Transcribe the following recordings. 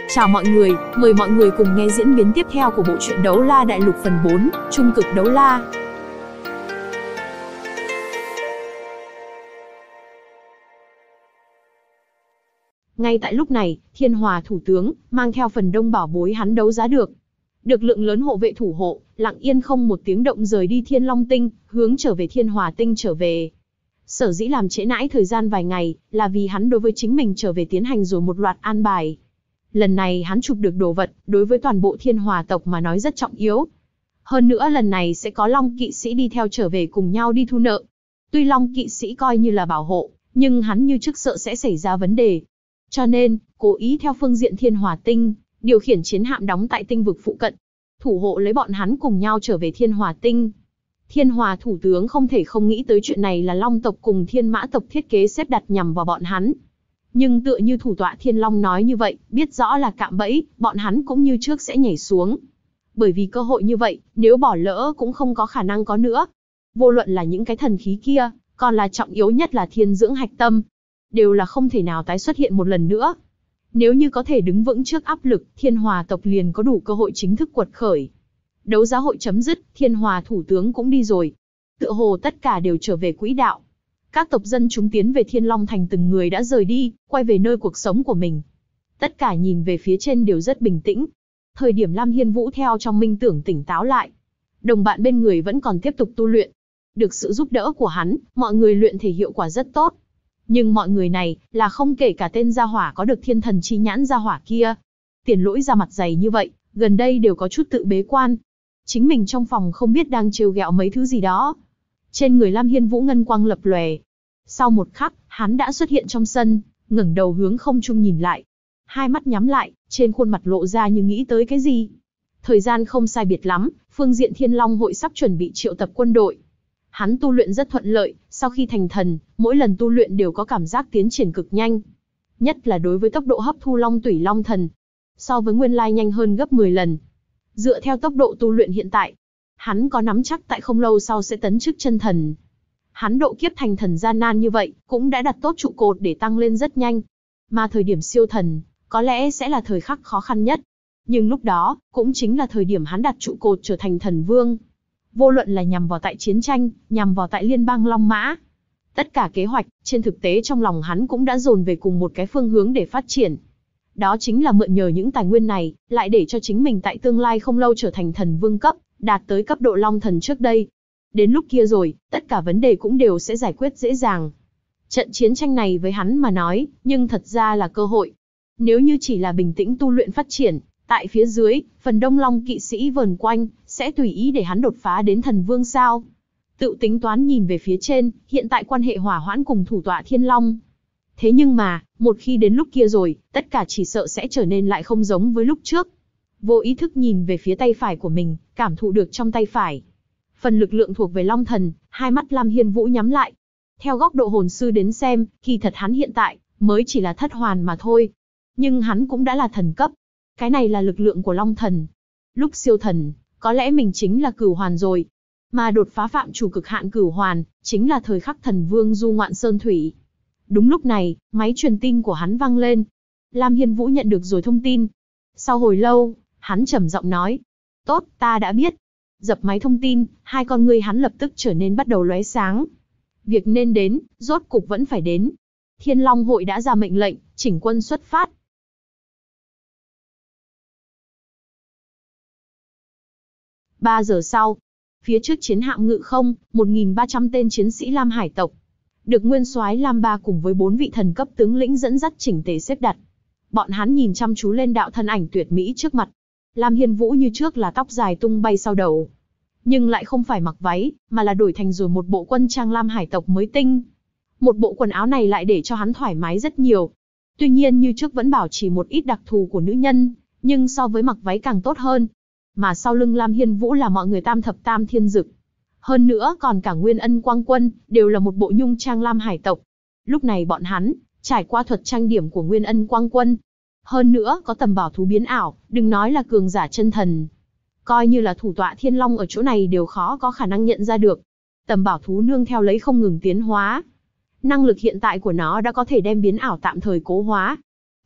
Chào mọi người, mời mọi người cùng nghe diễn biến tiếp theo của bộ truyện Đấu La Đại Lục phần 4, Trung cực đấu la. Ngay tại lúc này, Thiên Hòa thủ tướng mang theo phần đông bảo bối hắn đấu giá được lượng lớn hộ vệ thủ hộ, lặng yên không một tiếng động rời đi Thiên Long Tinh, hướng trở về Thiên Hòa Tinh trở về. Sở dĩ làm trễ nãi thời gian vài ngày, là vì hắn đối với chính mình trở về tiến hành rồi một loạt an bài. Lần này hắn chụp được đồ vật, đối với toàn bộ Thiên Hòa tộc mà nói rất trọng yếu. Hơn nữa lần này sẽ có Long kỵ sĩ đi theo trở về cùng nhau đi thu nợ. Tuy Long kỵ sĩ coi như là bảo hộ, nhưng hắn như trước sợ sẽ xảy ra vấn đề. Cho nên, cố ý theo phương diện Thiên Hòa Tinh, điều khiển chiến hạm đóng tại tinh vực phụ cận, thủ hộ lấy bọn hắn cùng nhau trở về Thiên Hòa Tinh. Thiên Hòa thủ tướng không thể không nghĩ tới chuyện này là Long tộc cùng Thiên Mã tộc thiết kế xếp đặt nhằm vào bọn hắn. Nhưng tựa như thủ tọa Thiên Long nói như vậy, biết rõ là cạm bẫy, bọn hắn cũng như trước sẽ nhảy xuống. Bởi vì cơ hội như vậy, nếu bỏ lỡ cũng không có khả năng có nữa. Vô luận là những cái thần khí kia, còn là trọng yếu nhất là thiên dưỡng hạch tâm, đều là không thể nào tái xuất hiện một lần nữa. Nếu như có thể đứng vững trước áp lực, Thiên Hòa tộc liền có đủ cơ hội chính thức quật khởi. Đấu giá hội chấm dứt, Thiên Hòa thủ tướng cũng đi rồi. Tựa hồ tất cả đều trở về quỹ đạo. Các tộc dân chúng tiến về Thiên Long Thành từng người đã rời đi, quay về nơi cuộc sống của mình. Tất cả nhìn về phía trên đều rất bình tĩnh. Thời điểm Lam Hiên Vũ theo trong minh tưởng tỉnh táo lại. Đồng bạn bên người vẫn còn tiếp tục tu luyện. Được sự giúp đỡ của hắn, mọi người luyện thể hiệu quả rất tốt. Nhưng mọi người này, là không kể cả tên gia hỏa có được thiên thần chi nhãn gia hỏa kia. Tiền lỗi ra mặt dày như vậy, gần đây đều có chút tự bế quan. Chính mình trong phòng không biết đang trêu ghẹo mấy thứ gì đó. Trên người Lam Hiên Vũ ngân quang lập lòe. Sau một khắc, hắn đã xuất hiện trong sân, ngẩng đầu hướng không trung nhìn lại. Hai mắt nhắm lại, trên khuôn mặt lộ ra như nghĩ tới cái gì. Thời gian không sai biệt lắm, phương diện Thiên Long hội sắp chuẩn bị triệu tập quân đội. Hắn tu luyện rất thuận lợi, sau khi thành thần, mỗi lần tu luyện đều có cảm giác tiến triển cực nhanh. Nhất là đối với tốc độ hấp thu Long Tủy Long Thần. So với nguyên lai nhanh hơn gấp 10 lần. Dựa theo tốc độ tu luyện hiện tại, hắn có nắm chắc tại không lâu sau sẽ tấn chức chân thần. Hắn độ kiếp thành thần gian nan như vậy, cũng đã đặt tốt trụ cột để tăng lên rất nhanh. Mà thời điểm siêu thần, có lẽ sẽ là thời khắc khó khăn nhất. Nhưng lúc đó, cũng chính là thời điểm hắn đặt trụ cột trở thành thần vương. Vô luận là nhằm vào tại chiến tranh, nhằm vào tại liên bang Long Mã. Tất cả kế hoạch, trên thực tế trong lòng hắn cũng đã dồn về cùng một cái phương hướng để phát triển. Đó chính là mượn nhờ những tài nguyên này, lại để cho chính mình tại tương lai không lâu trở thành thần vương cấp, đạt tới cấp độ Long Thần trước đây. Đến lúc kia rồi, tất cả vấn đề cũng đều sẽ giải quyết dễ dàng. Trận chiến tranh này với hắn mà nói, nhưng thật ra là cơ hội. Nếu như chỉ là bình tĩnh tu luyện phát triển, tại phía dưới, phần đông Long kỵ sĩ vờn quanh, sẽ tùy ý để hắn đột phá đến thần vương sao. Tự tính toán nhìn về phía trên, hiện tại quan hệ hỏa hoãn cùng thủ tọa Thiên Long. Thế nhưng mà, một khi đến lúc kia rồi, tất cả chỉ sợ sẽ trở nên lại không giống với lúc trước. Vô ý thức nhìn về phía tay phải của mình, cảm thụ được trong tay phải. Phần lực lượng thuộc về Long Thần, hai mắt Lam Hiên Vũ nhắm lại. Theo góc độ hồn sư đến xem, kỳ thật hắn hiện tại, mới chỉ là thất hoàn mà thôi. Nhưng hắn cũng đã là thần cấp. Cái này là lực lượng của Long Thần. Lúc siêu thần, có lẽ mình chính là cửu hoàn rồi. Mà đột phá phạm chủ cực hạn cửu hoàn, chính là thời khắc thần vương du ngoạn sơn thủy. Đúng lúc này, máy truyền tin của hắn vang lên. Lam Hiên Vũ nhận được rồi thông tin. Sau hồi lâu, hắn trầm giọng nói. Tốt, ta đã biết. Dập máy thông tin, hai con ngươi hắn lập tức trở nên bắt đầu lóe sáng. Việc nên đến, rốt cục vẫn phải đến. Thiên Long hội đã ra mệnh lệnh, chỉnh quân xuất phát. 3 giờ sau, phía trước chiến hạm ngự không, 1.300 tên chiến sĩ Lam Hải tộc. Được nguyên soái Lam Ba cùng với 4 vị thần cấp tướng lĩnh dẫn dắt chỉnh tề xếp đặt. Bọn hắn nhìn chăm chú lên đạo thân ảnh tuyệt mỹ trước mặt. Lam Hiên Vũ như trước là tóc dài tung bay sau đầu. Nhưng lại không phải mặc váy, mà là đổi thành rồi một bộ quân trang Lam Hải tộc mới tinh. Một bộ quần áo này lại để cho hắn thoải mái rất nhiều. Tuy nhiên như trước vẫn bảo trì một ít đặc thù của nữ nhân, nhưng so với mặc váy càng tốt hơn. Mà sau lưng Lam Hiên Vũ là mọi người tam thập tam thiên dực. Hơn nữa còn cả Nguyên Ân Quang Quân, đều là một bộ nhung trang Lam Hải tộc. Lúc này bọn hắn, trải qua thuật trang điểm của Nguyên Ân Quang Quân. Hơn nữa có tầm bảo thú biến ảo, đừng nói là cường giả chân thần. Coi như là thủ tọa Thiên Long ở chỗ này đều khó có khả năng nhận ra được. Tầm bảo thú nương theo lấy không ngừng tiến hóa. Năng lực hiện tại của nó đã có thể đem biến ảo tạm thời cố hóa.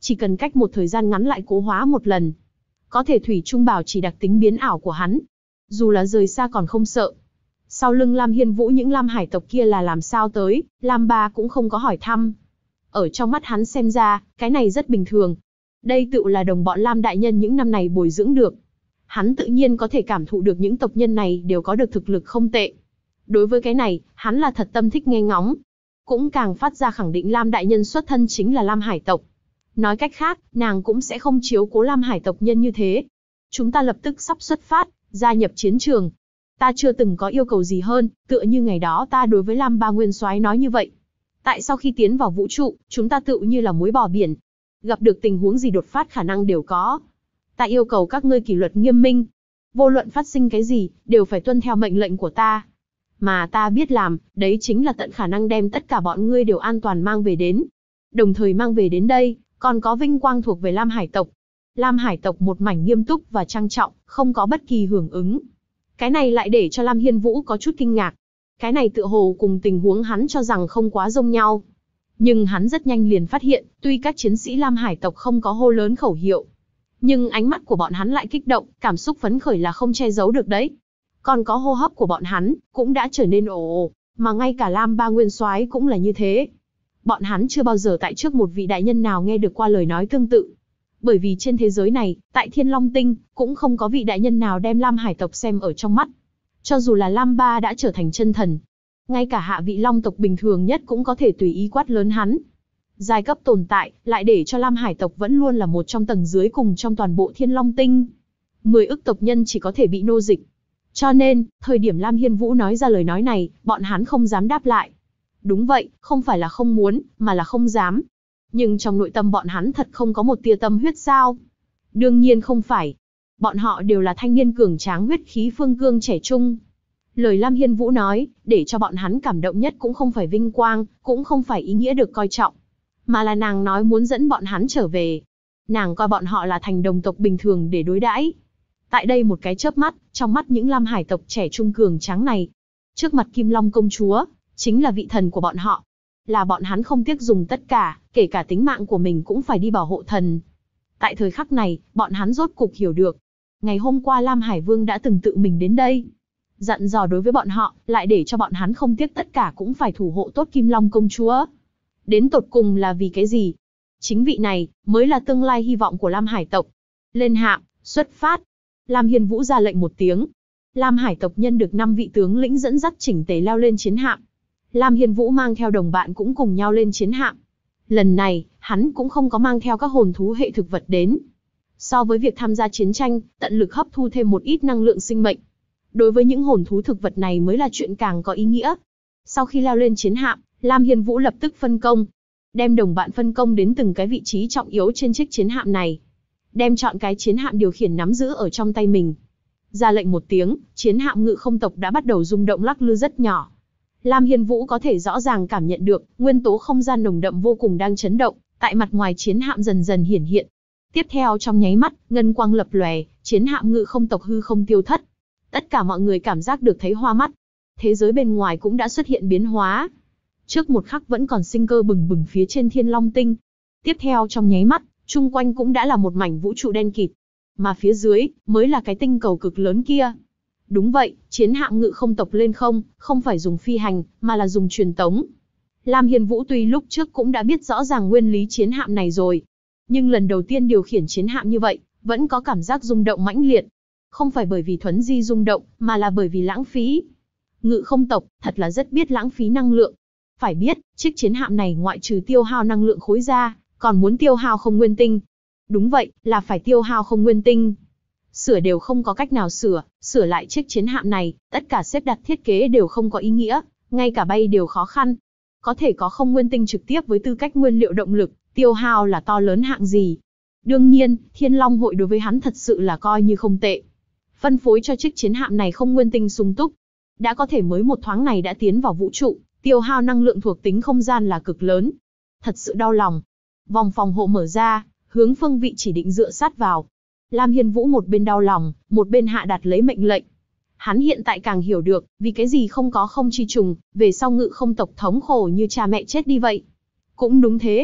chỉ cần cách một thời gian ngắn lại cố hóa một lần. Có thể thủy chung bảo trì đặc tính biến ảo của hắn. Dù là rời xa còn không sợ. Sau lưng Lam Hiên Vũ những Lam hải tộc kia là làm sao tới, Lam Ba cũng không có hỏi thăm. Ở trong mắt hắn xem ra, cái này rất bình thường. Đây tự là đồng bọn Lam đại nhân những năm này bồi dưỡng được. Hắn tự nhiên có thể cảm thụ được những tộc nhân này đều có được thực lực không tệ. Đối với cái này, hắn là thật tâm thích nghe ngóng. Cũng càng phát ra khẳng định Lam đại nhân xuất thân chính là Lam hải tộc. Nói cách khác, nàng cũng sẽ không chiếu cố Lam hải tộc nhân như thế. Chúng ta lập tức sắp xuất phát, gia nhập chiến trường. Ta chưa từng có yêu cầu gì hơn, tựa như ngày đó ta đối với Lam Ba Nguyên Soái nói như vậy. Tại sau khi tiến vào vũ trụ, chúng ta tựu như là muối bỏ biển. Gặp được tình huống gì đột phát khả năng đều có. Ta yêu cầu các ngươi kỷ luật nghiêm minh. Vô luận phát sinh cái gì, đều phải tuân theo mệnh lệnh của ta. Mà ta biết làm, đấy chính là tận khả năng đem tất cả bọn ngươi đều an toàn mang về đến. Đồng thời mang về đến đây, còn có vinh quang thuộc về Lam hải tộc. Lam hải tộc một mảnh nghiêm túc và trang trọng, không có bất kỳ hưởng ứng. Cái này lại để cho Lam Hiên Vũ có chút kinh ngạc. Cái này tựa hồ cùng tình huống hắn cho rằng không quá giống nhau. Nhưng hắn rất nhanh liền phát hiện, tuy các chiến sĩ Lam hải tộc không có hô lớn khẩu hiệu, nhưng ánh mắt của bọn hắn lại kích động, cảm xúc phấn khởi là không che giấu được đấy. Còn có hô hấp của bọn hắn, cũng đã trở nên ồ, mà ngay cả Lam Ba Nguyên Soái cũng là như thế. Bọn hắn chưa bao giờ tại trước một vị đại nhân nào nghe được qua lời nói tương tự. Bởi vì trên thế giới này, tại Thiên Long Tinh, cũng không có vị đại nhân nào đem Lam hải tộc xem ở trong mắt. Cho dù là Lam Ba đã trở thành chân thần, ngay cả hạ vị long tộc bình thường nhất cũng có thể tùy ý quát lớn hắn. Giai cấp tồn tại, lại để cho Lam hải tộc vẫn luôn là một trong tầng dưới cùng trong toàn bộ Thiên Long Tinh. 10 ức tộc nhân chỉ có thể bị nô dịch. Cho nên, thời điểm Lam Hiên Vũ nói ra lời nói này, bọn hắn không dám đáp lại. Đúng vậy, không phải là không muốn, mà là không dám. Nhưng trong nội tâm bọn hắn thật không có một tia tâm huyết sao? Đương nhiên không phải. Bọn họ đều là thanh niên cường tráng huyết khí phương cương trẻ trung. Lời Lam Hiên Vũ nói, để cho bọn hắn cảm động nhất cũng không phải vinh quang, cũng không phải ý nghĩa được coi trọng. Mà là nàng nói muốn dẫn bọn hắn trở về. Nàng coi bọn họ là thành đồng tộc bình thường để đối đãi. Tại đây một cái chớp mắt, trong mắt những Lam hải tộc trẻ trung cường tráng này, trước mặt Kim Long công chúa, chính là vị thần của bọn họ. Là bọn hắn không tiếc dùng tất cả, kể cả tính mạng của mình cũng phải đi bảo hộ thần. Tại thời khắc này, bọn hắn rốt cục hiểu được. Ngày hôm qua Lam Hải Vương đã từng tự mình đến đây. Dặn dò đối với bọn họ, lại để cho bọn hắn không tiếc tất cả cũng phải thủ hộ tốt Kim Long công chúa. Đến tột cùng là vì cái gì? Chính vị này, mới là tương lai hy vọng của Lam Hải tộc. Lên hạm, xuất phát. Lam Hiên Vũ ra lệnh một tiếng. Lam Hải tộc nhân được 5 vị tướng lĩnh dẫn dắt chỉnh tề leo lên chiến hạm. Lam Hiên Vũ mang theo đồng bạn cũng cùng nhau lên chiến hạm. Lần này, hắn cũng không có mang theo các hồn thú hệ thực vật đến. So với việc tham gia chiến tranh, tận lực hấp thu thêm một ít năng lượng sinh mệnh. Đối với những hồn thú thực vật này mới là chuyện càng có ý nghĩa. Sau khi leo lên chiến hạm, Lam Hiên Vũ lập tức phân công. Đem đồng bạn phân công đến từng cái vị trí trọng yếu trên chiếc chiến hạm này. Đem chọn cái chiến hạm điều khiển nắm giữ ở trong tay mình. Ra lệnh một tiếng, chiến hạm ngự không tộc đã bắt đầu rung động lắc lư rất nhỏ. Lam Hiên Vũ có thể rõ ràng cảm nhận được, nguyên tố không gian nồng đậm vô cùng đang chấn động, tại mặt ngoài chiến hạm dần dần hiển hiện. Tiếp theo trong nháy mắt, ngân quang lập lòe, chiến hạm ngự không tộc hư không tiêu thất. Tất cả mọi người cảm giác được thấy hoa mắt. Thế giới bên ngoài cũng đã xuất hiện biến hóa. Trước một khắc vẫn còn sinh cơ bừng bừng phía trên Thiên Long Tinh. Tiếp theo trong nháy mắt, chung quanh cũng đã là một mảnh vũ trụ đen kịt. Mà phía dưới, mới là cái tinh cầu cực lớn kia. Đúng vậy, chiến hạm ngự không tộc lên không, không phải dùng phi hành, mà là dùng truyền tống. Lam Hiên Vũ tuy lúc trước cũng đã biết rõ ràng nguyên lý chiến hạm này rồi. Nhưng lần đầu tiên điều khiển chiến hạm như vậy, vẫn có cảm giác rung động mãnh liệt. Không phải bởi vì thuấn di rung động, mà là bởi vì lãng phí. Ngự không tộc, thật là rất biết lãng phí năng lượng. Phải biết, chiếc chiến hạm này ngoại trừ tiêu hao năng lượng khối ra, còn muốn tiêu hao không nguyên tinh. Đúng vậy, là phải tiêu hao không nguyên tinh. Sửa đều không có cách nào sửa lại chiếc chiến hạm này, tất cả xếp đặt thiết kế đều không có ý nghĩa, ngay cả bay đều khó khăn. Có thể có không nguyên tinh trực tiếp với tư cách nguyên liệu động lực, tiêu hao là to lớn hạng gì. Đương nhiên, Thiên Long hội đối với hắn thật sự là coi như không tệ. Phân phối cho chiếc chiến hạm này không nguyên tinh sung túc. Đã có thể mới một thoáng này đã tiến vào vũ trụ, tiêu hao năng lượng thuộc tính không gian là cực lớn. Thật sự đau lòng. Vòng phòng hộ mở ra, hướng phương vị chỉ định dựa sát vào. Lam Hiên Vũ một bên đau lòng, một bên hạ đặt lấy mệnh lệnh. Hắn hiện tại càng hiểu được, vì cái gì không có không chi trùng, về sau ngự không tộc thống khổ như cha mẹ chết đi vậy. Cũng đúng thế.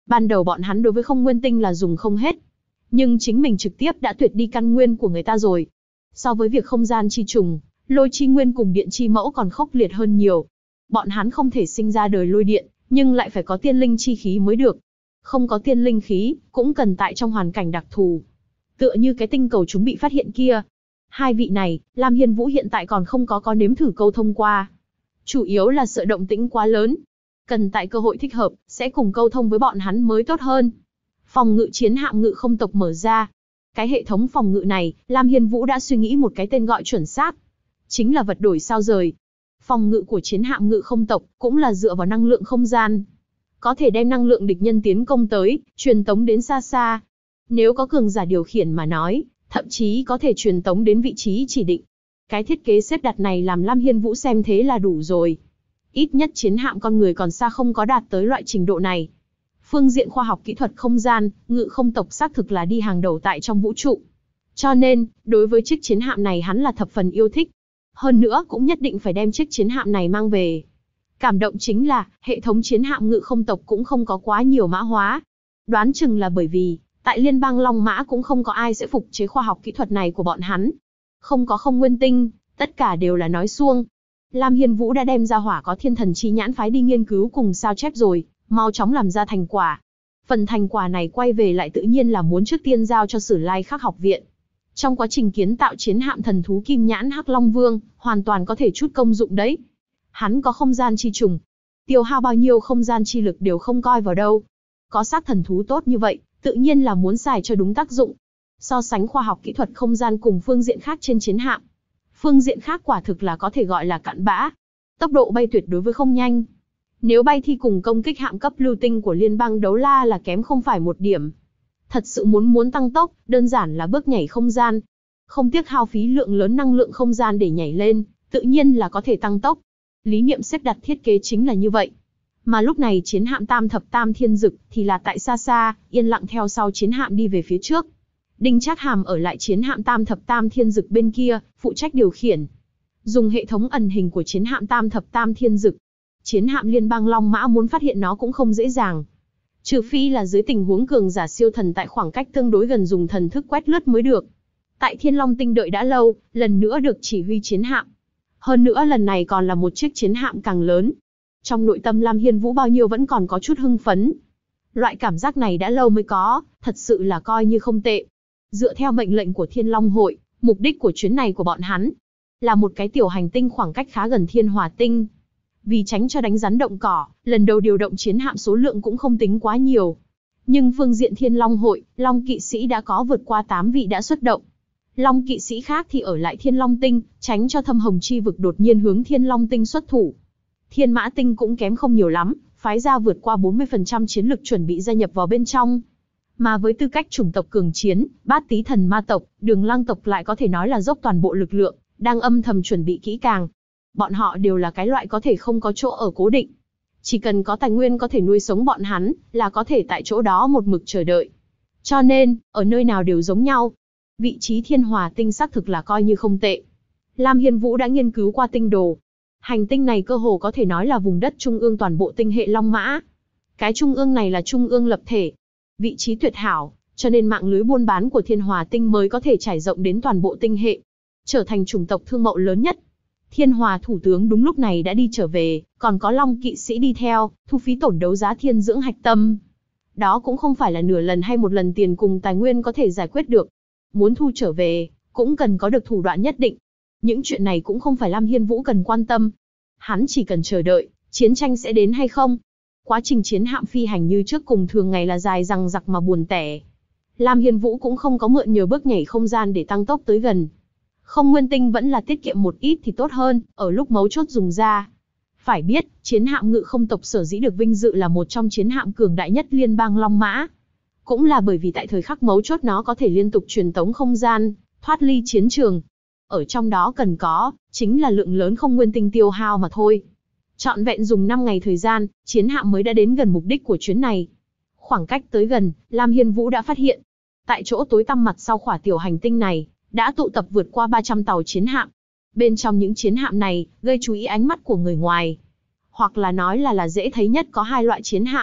Ban đầu bọn hắn đối với không nguyên tinh là dùng không hết, nhưng chính mình trực tiếp đã tuyệt đi căn nguyên của người ta rồi. So với việc không gian chi trùng, lôi chi nguyên cùng điện chi mẫu còn khốc liệt hơn nhiều. Bọn hắn không thể sinh ra đời lôi điện, nhưng lại phải có tiên linh chi khí mới được. Không có tiên linh khí, cũng cần tại trong hoàn cảnh đặc thù. Tựa như cái tinh cầu chúng bị phát hiện kia. Hai vị này, Lam Hiên Vũ hiện tại còn không có nếm thử câu thông qua. Chủ yếu là sợ động tĩnh quá lớn. Cần tại cơ hội thích hợp, sẽ cùng câu thông với bọn hắn mới tốt hơn. Phòng ngự chiến hạm ngự không tộc mở ra. Cái hệ thống phòng ngự này, Lam Hiên Vũ đã suy nghĩ một cái tên gọi chuẩn xác. Chính là vật đổi sao rời. Phòng ngự của chiến hạm ngự không tộc cũng là dựa vào năng lượng không gian. Có thể đem năng lượng địch nhân tiến công tới, truyền tống đến xa xa. Nếu có cường giả điều khiển mà nói, thậm chí có thể truyền tống đến vị trí chỉ định. Cái thiết kế xếp đặt này làm Lam Hiên Vũ xem thế là đủ rồi. Ít nhất chiến hạm con người còn xa không có đạt tới loại trình độ này. Phương diện khoa học kỹ thuật không gian, ngự không tộc xác thực là đi hàng đầu tại trong vũ trụ. Cho nên, đối với chiếc chiến hạm này hắn là thập phần yêu thích. Hơn nữa cũng nhất định phải đem chiếc chiến hạm này mang về. Cảm động chính là, hệ thống chiến hạm ngự không tộc cũng không có quá nhiều mã hóa. Đoán chừng là bởi vì, tại liên bang Long Mã cũng không có ai sẽ phục chế khoa học kỹ thuật này của bọn hắn. Không có không nguyên tinh, tất cả đều là nói suông. Lam Hiên Vũ đã đem ra hỏa có thiên thần chi nhãn phái đi nghiên cứu cùng sao chép rồi, mau chóng làm ra thành quả. Phần thành quả này quay về lại tự nhiên là muốn trước tiên giao cho Sử Lai Khắc học viện. Trong quá trình kiến tạo chiến hạm thần thú Kim Nhãn Hắc Long Vương, hoàn toàn có thể chút công dụng đấy. Hắn có không gian chi trùng, tiêu hao bao nhiêu không gian chi lực đều không coi vào đâu. Có xác thần thú tốt như vậy, tự nhiên là muốn xài cho đúng tác dụng. So sánh khoa học kỹ thuật không gian cùng phương diện khác trên chiến hạm, phương diện khác quả thực là có thể gọi là cặn bã. Tốc độ bay tuyệt đối với không nhanh. Nếu bay thì cùng công kích hạm cấp lưu tinh của liên bang Đấu La là kém không phải một điểm. Thật sự muốn tăng tốc, đơn giản là bước nhảy không gian. Không tiếc hao phí lượng lớn năng lượng không gian để nhảy lên, tự nhiên là có thể tăng tốc. Lý niệm xếp đặt thiết kế chính là như vậy. Mà lúc này chiến hạm Tam Thập Tam Thiên Dực thì là tại xa xa, yên lặng theo sau chiến hạm đi về phía trước. Đinh Trác Hàm ở lại chiến hạm Tam Thập Tam Thiên Dực bên kia, phụ trách điều khiển. Dùng hệ thống ẩn hình của chiến hạm Tam Thập Tam Thiên Dực, chiến hạm liên bang Long Mã muốn phát hiện nó cũng không dễ dàng. Trừ phi là dưới tình huống cường giả siêu thần tại khoảng cách tương đối gần dùng thần thức quét lướt mới được. Tại Thiên Long Tinh đợi đã lâu, lần nữa được chỉ huy chiến hạm. Hơn nữa lần này còn là một chiếc chiến hạm càng lớn. Trong nội tâm Lam Hiên Vũ bao nhiêu vẫn còn có chút hưng phấn. Loại cảm giác này đã lâu mới có, thật sự là coi như không tệ. Dựa theo mệnh lệnh của Thiên Long Hội, mục đích của chuyến này của bọn hắn là một cái tiểu hành tinh khoảng cách khá gần Thiên Hỏa Tinh. Vì tránh cho đánh rắn động cỏ, lần đầu điều động chiến hạm số lượng cũng không tính quá nhiều. Nhưng phương diện Thiên Long Hội, Long kỵ sĩ đã có vượt qua 8 vị đã xuất động. Long kỵ sĩ khác thì ở lại Thiên Long Tinh, tránh cho Thâm Hồng Chi vực đột nhiên hướng Thiên Long Tinh xuất thủ. Thiên Mã Tinh cũng kém không nhiều lắm, phái ra vượt qua 40% chiến lực chuẩn bị gia nhập vào bên trong. Mà với tư cách chủng tộc cường chiến, Bát Tý Thần Ma tộc, Đường Lăng tộc lại có thể nói là dốc toàn bộ lực lượng, đang âm thầm chuẩn bị kỹ càng. Bọn họ đều là cái loại có thể không có chỗ ở cố định. Chỉ cần có tài nguyên có thể nuôi sống bọn hắn, là có thể tại chỗ đó một mực chờ đợi. Cho nên, ở nơi nào đều giống nhau. Vị trí Thiên Hỏa Tinh xác thực là coi như không tệ. Lam Hiên Vũ đã nghiên cứu qua tinh đồ. Hành tinh này cơ hồ có thể nói là vùng đất trung ương toàn bộ tinh hệ Long Mã. Cái trung ương này là trung ương lập thể. Vị trí tuyệt hảo, cho nên mạng lưới buôn bán của Thiên Hỏa Tinh mới có thể trải rộng đến toàn bộ tinh hệ. Trở thành chủng tộc thương mậu lớn nhất. Thiên Hòa thủ tướng đúng lúc này đã đi trở về, còn có Long kỵ sĩ đi theo, thu phí tổn đấu giá thiên dưỡng hạch tâm. Đó cũng không phải là nửa lần hay một lần tiền cùng tài nguyên có thể giải quyết được. Muốn thu trở về, cũng cần có được thủ đoạn nhất định. Những chuyện này cũng không phải Lam Hiên Vũ cần quan tâm. Hắn chỉ cần chờ đợi, chiến tranh sẽ đến hay không. Quá trình chiến hạm phi hành như trước cùng thường ngày là dài dằng dặc mà buồn tẻ. Lam Hiên Vũ cũng không có mượn nhờ bước nhảy không gian để tăng tốc tới gần. Không nguyên tinh vẫn là tiết kiệm một ít thì tốt hơn, ở lúc mấu chốt dùng ra. Phải biết, chiến hạm ngự không tộc sở dĩ được vinh dự là một trong chiến hạm cường đại nhất liên bang Long Mã. Cũng là bởi vì tại thời khắc mấu chốt nó có thể liên tục truyền tống không gian, thoát ly chiến trường. Ở trong đó cần có, chính là lượng lớn không nguyên tinh tiêu hao mà thôi. Trọn vẹn dùng 5 ngày thời gian, chiến hạm mới đã đến gần mục đích của chuyến này. Khoảng cách tới gần, Lam Hiên Vũ đã phát hiện. Tại chỗ tối tăm mặt sau khỏa tiểu hành tinh này, đã tụ tập vượt qua 300 tàu chiến hạm. Bên trong những chiến hạm này, gây chú ý ánh mắt của người ngoài. Hoặc là nói là dễ thấy nhất có hai loại chiến hạm.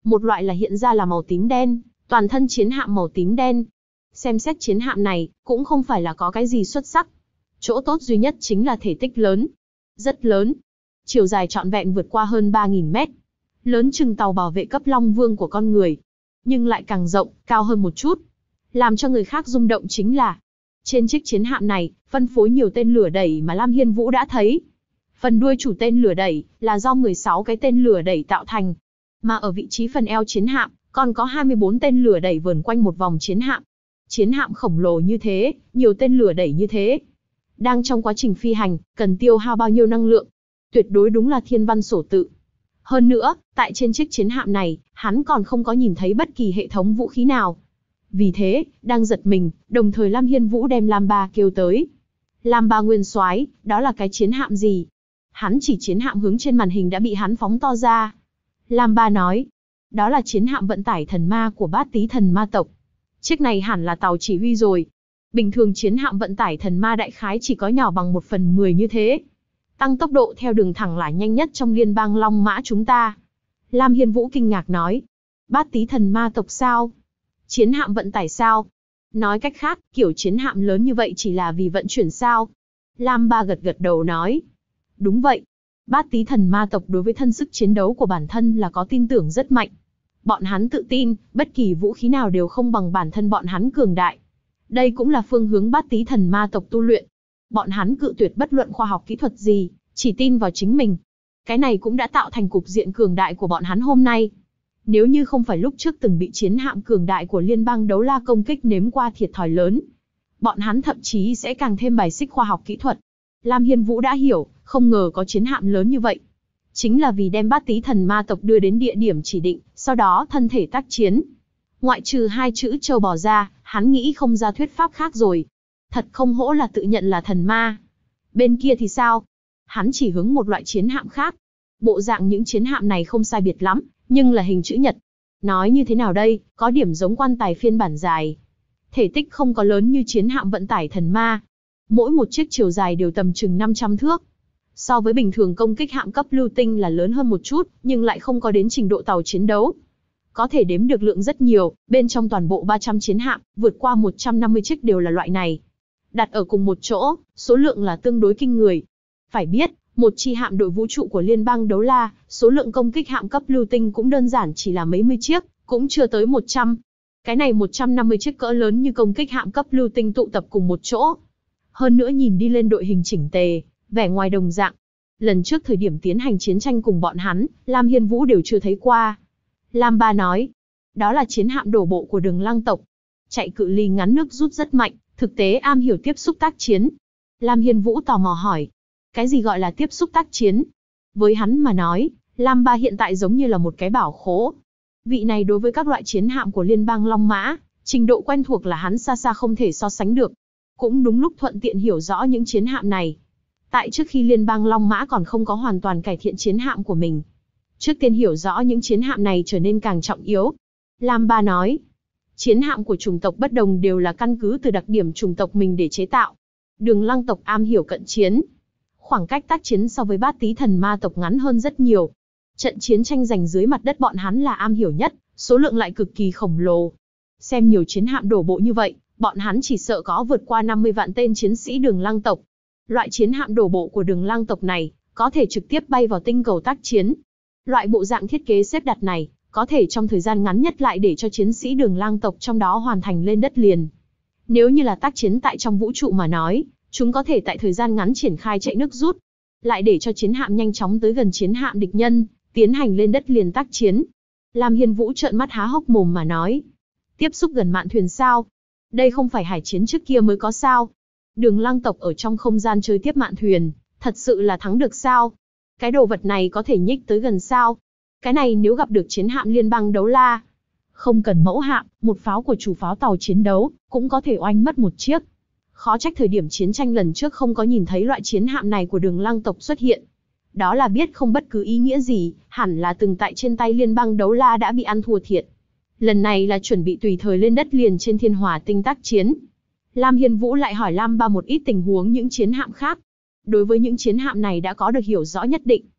Một loại là hiện ra là màu tím đen, toàn thân chiến hạm màu tím đen. Xem xét chiến hạm này, cũng không phải là có cái gì xuất sắc. Chỗ tốt duy nhất chính là thể tích lớn. Rất lớn. Chiều dài trọn vẹn vượt qua hơn 3.000 mét. Lớn chừng tàu bảo vệ cấp Long Vương của con người. Nhưng lại càng rộng, cao hơn một chút. Làm cho người khác rung động chính là, trên chiếc chiến hạm này, phân phối nhiều tên lửa đẩy mà Lam Hiên Vũ đã thấy. Phần đuôi chủ tên lửa đẩy, là do 16 cái tên lửa đẩy tạo thành. Mà ở vị trí phần eo chiến hạm, còn có 24 tên lửa đẩy vờn quanh một vòng chiến hạm. Chiến hạm khổng lồ như thế, nhiều tên lửa đẩy như thế. Đang trong quá trình phi hành, cần tiêu hao bao nhiêu năng lượng? Tuyệt đối đúng là thiên văn sổ tự. Hơn nữa, tại trên chiếc chiến hạm này, hắn còn không có nhìn thấy bất kỳ hệ thống vũ khí nào. Vì thế, đang giật mình, đồng thời Lam Hiên Vũ đem Lam Ba kêu tới. Lam Ba nguyên soái, đó là cái chiến hạm gì? Hắn chỉ chiến hạm hướng trên màn hình đã bị hắn phóng to ra. Lam Ba nói, đó là chiến hạm vận tải thần ma của Bát Tý thần ma tộc. Chiếc này hẳn là tàu chỉ huy rồi. Bình thường chiến hạm vận tải thần ma đại khái chỉ có nhỏ bằng 1/10 như thế. Tăng tốc độ theo đường thẳng là nhanh nhất trong liên bang Long Mã chúng ta. Lam Hiên Vũ kinh ngạc nói, Bát Tý thần ma tộc sao? Chiến hạm vận tải sao? Nói cách khác, kiểu chiến hạm lớn như vậy chỉ là vì vận chuyển sao? Lam Ba gật gật đầu nói, đúng vậy. Bát Tý thần ma tộc đối với thân sức chiến đấu của bản thân là có tin tưởng rất mạnh. Bọn hắn tự tin, bất kỳ vũ khí nào đều không bằng bản thân bọn hắn cường đại. Đây cũng là phương hướng Bát Tý thần ma tộc tu luyện. Bọn hắn cự tuyệt bất luận khoa học kỹ thuật gì, chỉ tin vào chính mình. Cái này cũng đã tạo thành cục diện cường đại của bọn hắn hôm nay. Nếu như không phải lúc trước từng bị chiến hạm cường đại của liên bang Đấu La công kích nếm qua thiệt thòi lớn, bọn hắn thậm chí sẽ càng thêm bài xích khoa học kỹ thuật. Lam Hiên Vũ đã hiểu, không ngờ có chiến hạm lớn như vậy. Chính là vì đem Bát Tý thần ma tộc đưa đến địa điểm chỉ định, sau đó thân thể tác chiến. Ngoại trừ hai chữ châu bò ra, hắn nghĩ không ra thuyết pháp khác rồi. Thật không hổ là tự nhận là thần ma. Bên kia thì sao? Hắn chỉ hướng một loại chiến hạm khác. Bộ dạng những chiến hạm này không sai biệt lắm, nhưng là hình chữ nhật. Nói như thế nào đây, có điểm giống quan tài phiên bản dài. Thể tích không có lớn như chiến hạm vận tải thần ma. Mỗi một chiếc chiều dài đều tầm chừng 500 thước. So với bình thường công kích hạm cấp lưu tinh là lớn hơn một chút, nhưng lại không có đến trình độ tàu chiến đấu. Có thể đếm được lượng rất nhiều, bên trong toàn bộ 300 chiến hạm, vượt qua 150 chiếc đều là loại này. Đặt ở cùng một chỗ, số lượng là tương đối kinh người. Phải biết, một chi hạm đội vũ trụ của Liên bang Đấu La, số lượng công kích hạm cấp lưu tinh cũng đơn giản chỉ là mấy mươi chiếc, cũng chưa tới 100. Cái này 150 chiếc cỡ lớn như công kích hạm cấp lưu tinh tụ tập cùng một chỗ. Hơn nữa nhìn đi lên đội hình chỉnh tề, vẻ ngoài đồng dạng. Lần trước thời điểm tiến hành chiến tranh cùng bọn hắn, Lam Hiên Vũ đều chưa thấy qua. Lam Ba nói, đó là chiến hạm đổ bộ của Đường Lăng tộc. Chạy cự ly ngắn nước rút rất mạnh, thực tế am hiểu tiếp xúc tác chiến. Lam Hiên Vũ tò mò hỏi, cái gì gọi là tiếp xúc tác chiến? Với hắn mà nói, Lam Ba hiện tại giống như là một cái bảo khố. Vị này đối với các loại chiến hạm của Liên bang Long Mã, trình độ quen thuộc là hắn xa xa không thể so sánh được. Cũng đúng lúc thuận tiện hiểu rõ những chiến hạm này. Tại trước khi Liên bang Long Mã còn không có hoàn toàn cải thiện chiến hạm của mình. Trước tiên hiểu rõ những chiến hạm này trở nên càng trọng yếu. Lam Ba nói, chiến hạm của chủng tộc bất đồng đều là căn cứ từ đặc điểm chủng tộc mình để chế tạo. Đường Lăng tộc am hiểu cận chiến. Khoảng cách tác chiến so với Bát Tý thần ma tộc ngắn hơn rất nhiều. Trận chiến tranh giành dưới mặt đất bọn hắn là am hiểu nhất, số lượng lại cực kỳ khổng lồ. Xem nhiều chiến hạm đổ bộ như vậy, bọn hắn chỉ sợ có vượt qua 50 vạn tên chiến sĩ Đường Lăng tộc. Loại chiến hạm đổ bộ của Đường Lăng tộc này, có thể trực tiếp bay vào tinh cầu tác chiến. Loại bộ dạng thiết kế xếp đặt này, có thể trong thời gian ngắn nhất lại để cho chiến sĩ Đường Lăng tộc trong đó hoàn thành lên đất liền. Nếu như là tác chiến tại trong vũ trụ mà nói, chúng có thể tại thời gian ngắn triển khai chạy nước rút, lại để cho chiến hạm nhanh chóng tới gần chiến hạm địch nhân, tiến hành lên đất liền tác chiến. Lam Hiên Vũ trợn mắt há hốc mồm mà nói, tiếp xúc gần mạn thuyền sao? Đây không phải hải chiến trước kia mới có sao? Đường Lăng tộc ở trong không gian chơi tiếp mạn thuyền, thật sự là thắng được sao? Cái đồ vật này có thể nhích tới gần sao? Cái này nếu gặp được chiến hạm Liên bang Đấu La, không cần mẫu hạm, một pháo của chủ pháo tàu chiến đấu, cũng có thể oanh mất một chiếc. Khó trách thời điểm chiến tranh lần trước không có nhìn thấy loại chiến hạm này của Đường Lăng tộc xuất hiện. Đó là biết không bất cứ ý nghĩa gì, hẳn là từng tại trên tay Liên bang Đấu La đã bị ăn thua thiệt. Lần này là chuẩn bị tùy thời lên đất liền trên Thiên Hỏa Tinh tác chiến. Lam Hiên Vũ lại hỏi Lam Ba một ít tình huống những chiến hạm khác. Đối với những chiến hạm này đã có được hiểu rõ nhất định.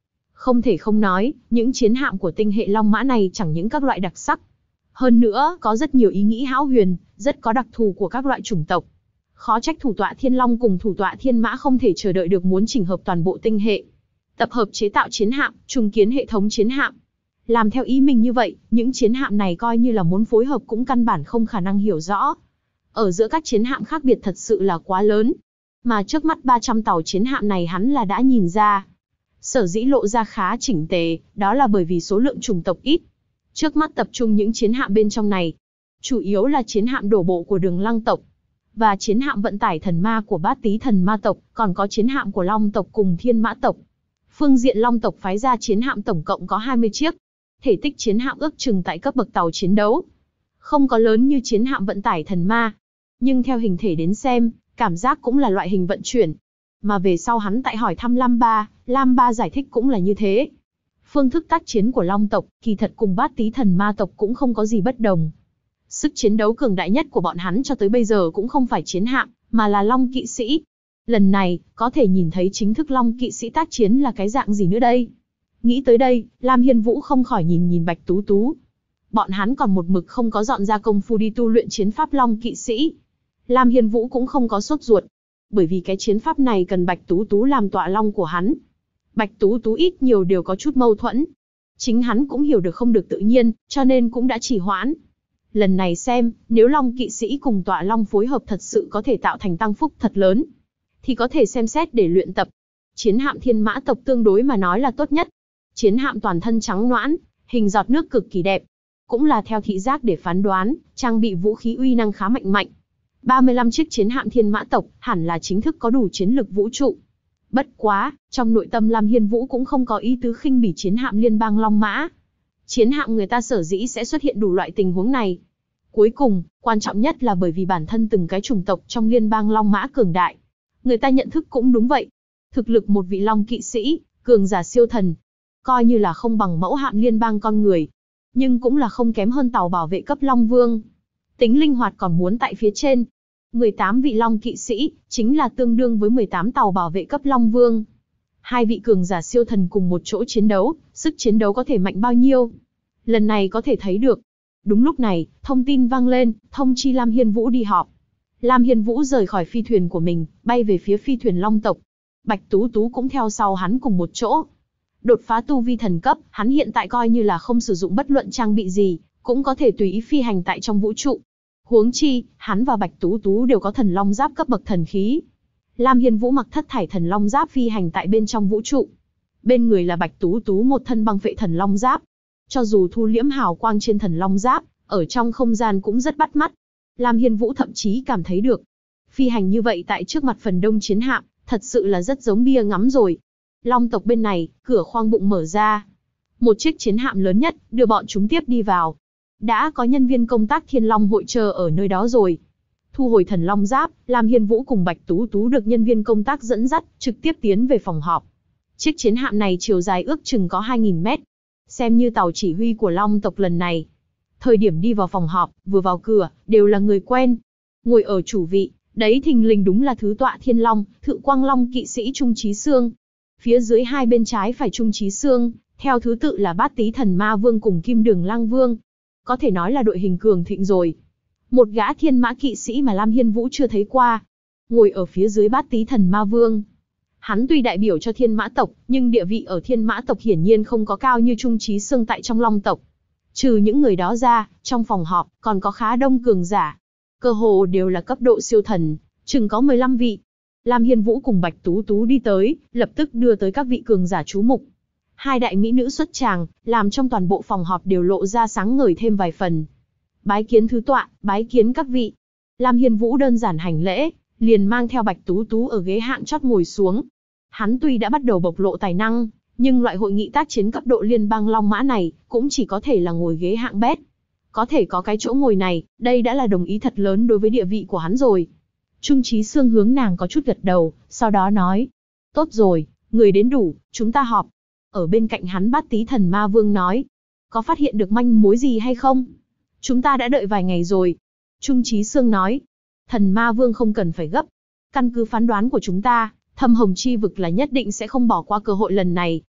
Không thể không nói, những chiến hạm của tinh hệ Long Mã này chẳng những các loại đặc sắc. Hơn nữa, có rất nhiều ý nghĩ hão huyền, rất có đặc thù của các loại chủng tộc. Khó trách thủ tọa Thiên Long cùng thủ tọa Thiên Mã không thể chờ đợi được muốn chỉnh hợp toàn bộ tinh hệ. Tập hợp chế tạo chiến hạm, trùng kiến hệ thống chiến hạm. Làm theo ý mình như vậy, những chiến hạm này coi như là muốn phối hợp cũng căn bản không khả năng hiểu rõ. Ở giữa các chiến hạm khác biệt thật sự là quá lớn. Mà trước mắt 300 tàu chiến hạm này hắn là đã nhìn ra. Sở dĩ lộ ra khá chỉnh tề, đó là bởi vì số lượng chủng tộc ít. Trước mắt tập trung những chiến hạm bên trong này. Chủ yếu là chiến hạm đổ bộ của Đường Lăng tộc. Và chiến hạm vận tải thần ma của Bát Tý thần ma tộc, còn có chiến hạm của Long tộc cùng Thiên Mã tộc. Phương diện Long tộc phái ra chiến hạm tổng cộng có 20 chiếc. Thể tích chiến hạm ước chừng tại cấp bậc tàu chiến đấu. Không có lớn như chiến hạm vận tải thần ma. Nhưng theo hình thể đến xem, cảm giác cũng là loại hình vận chuyển. Mà về sau hắn tại hỏi thăm Lam Ba giải thích cũng là như thế. Phương thức tác chiến của Long tộc, kỳ thật cùng Bát Tý thần ma tộc cũng không có gì bất đồng. Sức chiến đấu cường đại nhất của bọn hắn cho tới bây giờ cũng không phải chiến hạm, mà là Long kỵ sĩ. Lần này, có thể nhìn thấy chính thức Long kỵ sĩ tác chiến là cái dạng gì nữa đây? Nghĩ tới đây, Lam Hiên Vũ không khỏi nhìn Bạch Tú Tú. Bọn hắn còn một mực không có dọn ra công phu đi tu luyện chiến pháp Long kỵ sĩ. Lam Hiên Vũ cũng không có sốt ruột, bởi vì cái chiến pháp này cần Bạch Tú Tú làm tọa long của hắn. Bạch Tú Tú ít nhiều đều có chút mâu thuẫn. Chính hắn cũng hiểu được không được tự nhiên, cho nên cũng đã trì hoãn. Lần này xem, nếu Long kỵ sĩ cùng tọa long phối hợp thật sự có thể tạo thành tăng phúc thật lớn, thì có thể xem xét để luyện tập. Chiến hạm Thiên Mã tộc tương đối mà nói là tốt nhất. Chiến hạm toàn thân trắng nõn, hình giọt nước cực kỳ đẹp. Cũng là theo thị giác để phán đoán, trang bị vũ khí uy năng khá mạnh. 35 chiếc chiến hạm Thiên Mã tộc, hẳn là chính thức có đủ chiến lực vũ trụ. Bất quá, trong nội tâm Lam Hiên Vũ cũng không có ý tứ khinh bỉ chiến hạm liên bang Long Mã. Chiến hạm người ta sở dĩ sẽ xuất hiện đủ loại tình huống này. Cuối cùng, quan trọng nhất là bởi vì bản thân từng cái chủng tộc trong liên bang Long Mã cường đại. Người ta nhận thức cũng đúng vậy. Thực lực một vị Long kỵ sĩ, cường giả siêu thần, coi như là không bằng mẫu hạm liên bang con người, nhưng cũng là không kém hơn tàu bảo vệ cấp Long Vương. Tính linh hoạt còn muốn tại phía trên. 18 vị Long kỵ sĩ, chính là tương đương với 18 tàu bảo vệ cấp Long Vương. Hai vị cường giả siêu thần cùng một chỗ chiến đấu, sức chiến đấu có thể mạnh bao nhiêu? Lần này có thể thấy được. Đúng lúc này, thông tin vang lên, thông chi Lam Hiên Vũ đi họp. Lam Hiên Vũ rời khỏi phi thuyền của mình, bay về phía phi thuyền Long tộc. Bạch Tú Tú cũng theo sau hắn cùng một chỗ. Đột phá tu vi thần cấp, hắn hiện tại coi như là không sử dụng bất luận trang bị gì, cũng có thể tùy ý phi hành tại trong vũ trụ. Huống chi, hắn và Bạch Tú Tú đều có thần long giáp cấp bậc thần khí. Lam Hiên Vũ mặc thất thải thần long giáp phi hành tại bên trong vũ trụ. Bên người là Bạch Tú Tú một thân băng phệ thần long giáp. Cho dù thu liễm hào quang trên thần long giáp, ở trong không gian cũng rất bắt mắt. Lam Hiên Vũ thậm chí cảm thấy được. Phi hành như vậy tại trước mặt phần đông chiến hạm, thật sự là rất giống bia ngắm rồi. Long tộc bên này, cửa khoang bụng mở ra. Một chiếc chiến hạm lớn nhất, đưa bọn chúng tiếp đi vào. Đã có nhân viên công tác Thiên Long hội chờ ở nơi đó rồi. Thu hồi thần long giáp, Lam Hiên Vũ cùng Bạch Tú Tú được nhân viên công tác dẫn dắt, trực tiếp tiến về phòng họp. Chiếc chiến hạm này chiều dài ước chừng có 2.000 mét. Xem như tàu chỉ huy của Long tộc lần này. Thời điểm đi vào phòng họp, vừa vào cửa, đều là người quen. Ngồi ở chủ vị, đấy thình lình đúng là thứ tọa Thiên Long, Thự Quang Long kỵ sĩ Trung Chí Xương. Phía dưới hai bên trái phải Trung Chí Xương, theo thứ tự là Bát Tý Thần Ma Vương cùng Kim Đường Lang Vương. Có thể nói là đội hình cường thịnh rồi. Một gã Thiên Mã kỵ sĩ mà Lam Hiên Vũ chưa thấy qua. Ngồi ở phía dưới Bát Tý Thần Ma Vương. Hắn tuy đại biểu cho Thiên Mã tộc, nhưng địa vị ở Thiên Mã tộc hiển nhiên không có cao như Trung Chí Xương tại trong Long tộc. Trừ những người đó ra, trong phòng họp còn có khá đông cường giả. Cơ hồ đều là cấp độ siêu thần, chừng có 15 vị. Lam Hiên Vũ cùng Bạch Tú Tú đi tới, lập tức đưa tới các vị cường giả chú mục. Hai đại mỹ nữ xuất tràng, làm trong toàn bộ phòng họp đều lộ ra sáng ngời thêm vài phần. Bái kiến thứ tọa, bái kiến các vị. Lam Hiên Vũ đơn giản hành lễ, liền mang theo Bạch Tú Tú ở ghế hạng chót ngồi xuống. Hắn tuy đã bắt đầu bộc lộ tài năng, nhưng loại hội nghị tác chiến cấp độ liên bang Long Mã này, cũng chỉ có thể là ngồi ghế hạng bét. Có thể có cái chỗ ngồi này, đây đã là đồng ý thật lớn đối với địa vị của hắn rồi. Trung Chí Xương hướng nàng có chút gật đầu, sau đó nói. Tốt rồi, người đến đủ, chúng ta họp. Ở bên cạnh hắn Bát Tý Thần Ma Vương nói. Có phát hiện được manh mối gì hay không? Chúng ta đã đợi vài ngày rồi. Trung Chí Xương nói. Thần Ma Vương không cần phải gấp. Căn cứ phán đoán của chúng ta, Thâm Hồng Chi Vực là nhất định sẽ không bỏ qua cơ hội lần này.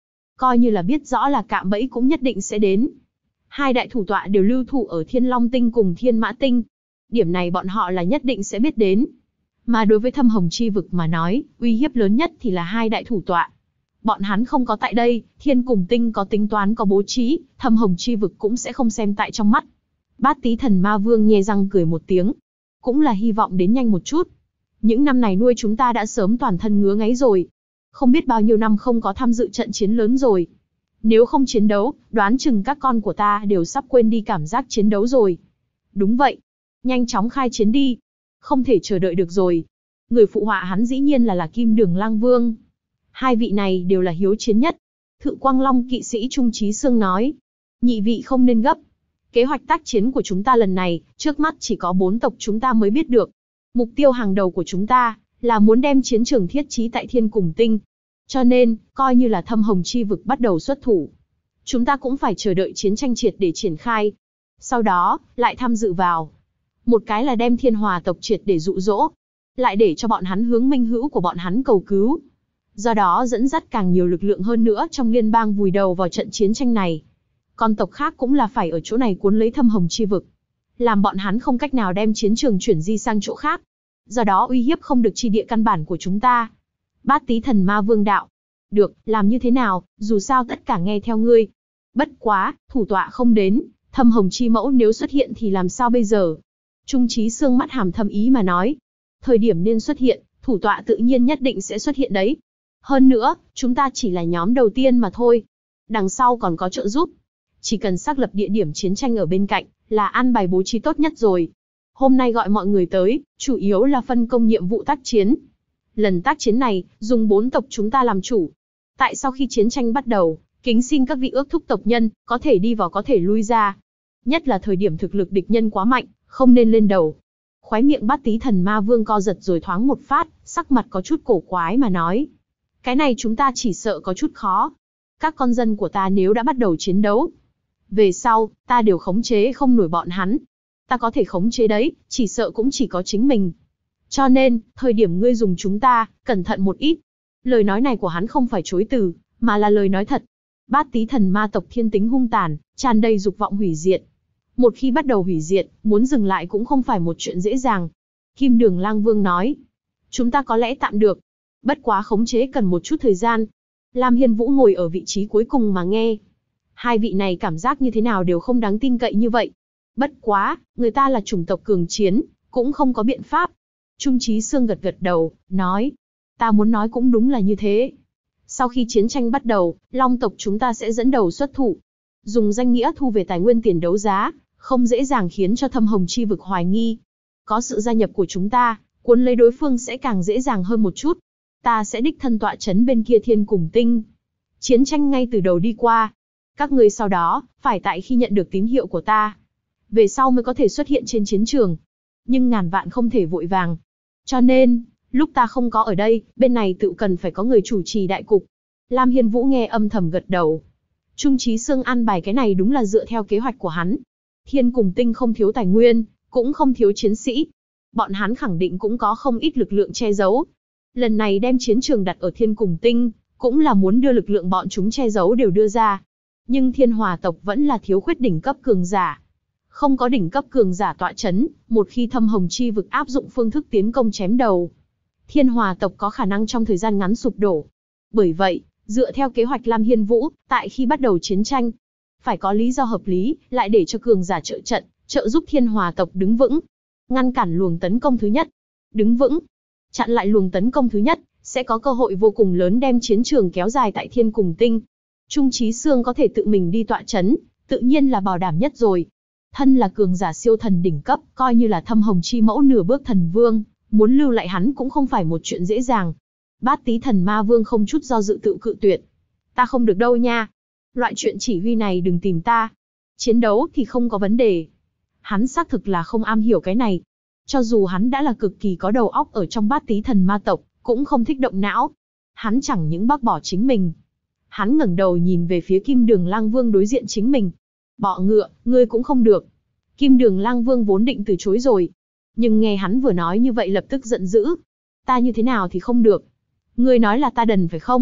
coi như là biết rõ là cạm bẫy cũng nhất định sẽ đến. Hai đại thủ tọa đều lưu thủ ở Thiên Long Tinh cùng Thiên Mã Tinh. Điểm này bọn họ là nhất định sẽ biết đến. Mà đối với Thâm Hồng Chi Vực mà nói, uy hiếp lớn nhất thì là hai đại thủ tọa. Bọn hắn không có tại đây, Thiên cùng Tinh có tính toán có bố trí, Thâm Hồng Chi Vực cũng sẽ không xem tại trong mắt. Bát Tí Thần Ma Vương nhe răng cười một tiếng. Cũng là hy vọng đến nhanh một chút. Những năm này nuôi chúng ta đã sớm toàn thân ngứa ngáy rồi. Không biết bao nhiêu năm không có tham dự trận chiến lớn rồi. Nếu không chiến đấu, đoán chừng các con của ta đều sắp quên đi cảm giác chiến đấu rồi. Đúng vậy. Nhanh chóng khai chiến đi. Không thể chờ đợi được rồi. Người phụ họa hắn dĩ nhiên là Kim Đường Lang Vương. Hai vị này đều là hiếu chiến nhất. Thự Quang Long kỵ sĩ Trung Chí Sương nói. Nhị vị không nên gấp. Kế hoạch tác chiến của chúng ta lần này, trước mắt chỉ có 4 tộc chúng ta mới biết được. Mục tiêu hàng đầu của chúng ta, là muốn đem chiến trường thiết trí tại Thiên cùng Tinh. Cho nên, coi như là Thâm Hồng Chi Vực bắt đầu xuất thủ. Chúng ta cũng phải chờ đợi chiến tranh triệt để triển khai. Sau đó, lại tham dự vào. Một cái là đem Thiên Hòa tộc triệt để dụ dỗ. Lại để cho bọn hắn hướng minh hữu của bọn hắn cầu cứu. Do đó dẫn dắt càng nhiều lực lượng hơn nữa trong liên bang vùi đầu vào trận chiến tranh này. Còn tộc khác cũng là phải ở chỗ này cuốn lấy Thâm Hồng Chi Vực. Làm bọn hắn không cách nào đem chiến trường chuyển di sang chỗ khác. Do đó uy hiếp không được chi địa căn bản của chúng ta. Bát Tí Thần Ma Vương đạo. Được, làm như thế nào, dù sao tất cả nghe theo ngươi. Bất quá, thủ tọa không đến, Thâm Hồng Chi Mẫu nếu xuất hiện thì làm sao bây giờ? Trung Chí Sương mắt hàm thâm ý mà nói. Thời điểm nên xuất hiện, thủ tọa tự nhiên nhất định sẽ xuất hiện đấy. Hơn nữa, chúng ta chỉ là nhóm đầu tiên mà thôi. Đằng sau còn có trợ giúp. Chỉ cần xác lập địa điểm chiến tranh ở bên cạnh, là an bài bố trí tốt nhất rồi. Hôm nay gọi mọi người tới, chủ yếu là phân công nhiệm vụ tác chiến. Lần tác chiến này, dùng 4 tộc chúng ta làm chủ. Tại sau khi chiến tranh bắt đầu, kính xin các vị ước thúc tộc nhân, có thể đi vào có thể lui ra. Nhất là thời điểm thực lực địch nhân quá mạnh, không nên lên đầu. Khóe miệng Bát Tí Thần Ma Vương co giật rồi thoáng một phát, sắc mặt có chút cổ quái mà nói. Cái này chúng ta chỉ sợ có chút khó. Các con dân của ta nếu đã bắt đầu chiến đấu, về sau, ta đều khống chế không nổi bọn hắn. Ta có thể khống chế đấy, chỉ sợ cũng chỉ có chính mình. Cho nên, thời điểm ngươi dùng chúng ta, cẩn thận một ít. Lời nói này của hắn không phải chối từ, mà là lời nói thật. Bát Tí Thần ma tộc thiên tính hung tàn, tràn đầy dục vọng hủy diệt. Một khi bắt đầu hủy diệt, muốn dừng lại cũng không phải một chuyện dễ dàng. Kim Đường Lang Vương nói. Chúng ta có lẽ tạm được. Bất quá khống chế cần một chút thời gian. Lam Hiên Vũ ngồi ở vị trí cuối cùng mà nghe. Hai vị này cảm giác như thế nào đều không đáng tin cậy như vậy. Bất quá, người ta là chủng tộc cường chiến, cũng không có biện pháp. Trung Chí Sương gật gật đầu, nói. Ta muốn nói cũng đúng là như thế. Sau khi chiến tranh bắt đầu, Long tộc chúng ta sẽ dẫn đầu xuất thủ. Dùng danh nghĩa thu về tài nguyên tiền đấu giá, không dễ dàng khiến cho Thâm Hồng Chi Vực hoài nghi. Có sự gia nhập của chúng ta, cuốn lấy đối phương sẽ càng dễ dàng hơn một chút. Ta sẽ đích thân tọa chấn bên kia Thiên cùng Tinh. Chiến tranh ngay từ đầu đi qua. Các ngươi sau đó, phải tại khi nhận được tín hiệu của ta. Về sau mới có thể xuất hiện trên chiến trường. Nhưng ngàn vạn không thể vội vàng. Cho nên, lúc ta không có ở đây, bên này tự cần phải có người chủ trì đại cục. Lam Hiên Vũ nghe âm thầm gật đầu. Trung Chí Sương an bài cái này đúng là dựa theo kế hoạch của hắn. Thiên cùng Tinh không thiếu tài nguyên, cũng không thiếu chiến sĩ. Bọn hắn khẳng định cũng có không ít lực lượng che giấu. Lần này đem chiến trường đặt ở Thiên cùng Tinh, cũng là muốn đưa lực lượng bọn chúng che giấu đều đưa ra. Nhưng Thiên Hòa tộc vẫn là thiếu khuyết đỉnh cấp cường giả. Không có đỉnh cấp cường giả tọa chấn, một khi Thâm Hồng Chi Vực áp dụng phương thức tiến công chém đầu, Thiên Hòa tộc có khả năng trong thời gian ngắn sụp đổ. Bởi vậy, dựa theo kế hoạch Lam Hiên Vũ, tại khi bắt đầu chiến tranh, phải có lý do hợp lý, lại để cho cường giả trợ trận, trợ giúp Thiên Hòa tộc đứng vững, ngăn cản luồng tấn công thứ nhất. Đứng vững, chặn lại luồng tấn công thứ nhất, sẽ có cơ hội vô cùng lớn đem chiến trường kéo dài tại Thiên cùng Tinh. Trung Chí Sương có thể tự mình đi tọa chấn, tự nhiên là bảo đảm nhất rồi. Thân là cường giả siêu thần đỉnh cấp, coi như là Thâm Hồng Chi Mẫu nửa bước thần vương, muốn lưu lại hắn cũng không phải một chuyện dễ dàng. Bát Tí Thần Ma Vương không chút do dự tự cự tuyệt. Ta không được đâu nha. Loại chuyện chỉ huy này đừng tìm ta. Chiến đấu thì không có vấn đề. Hắn xác thực là không am hiểu cái này. Cho dù hắn đã là cực kỳ có đầu óc ở trong Bát Tí Thần Ma tộc, cũng không thích động não. Hắn chẳng những bác bỏ chính mình. Hắn ngẩng đầu nhìn về phía Kim Đường Lang Vương đối diện chính mình. Bọ ngựa, ngươi cũng không được. Kim Đường Lang Vương vốn định từ chối rồi. Nhưng nghe hắn vừa nói như vậy lập tức giận dữ. Ta như thế nào thì không được. Ngươi nói là ta đần phải không?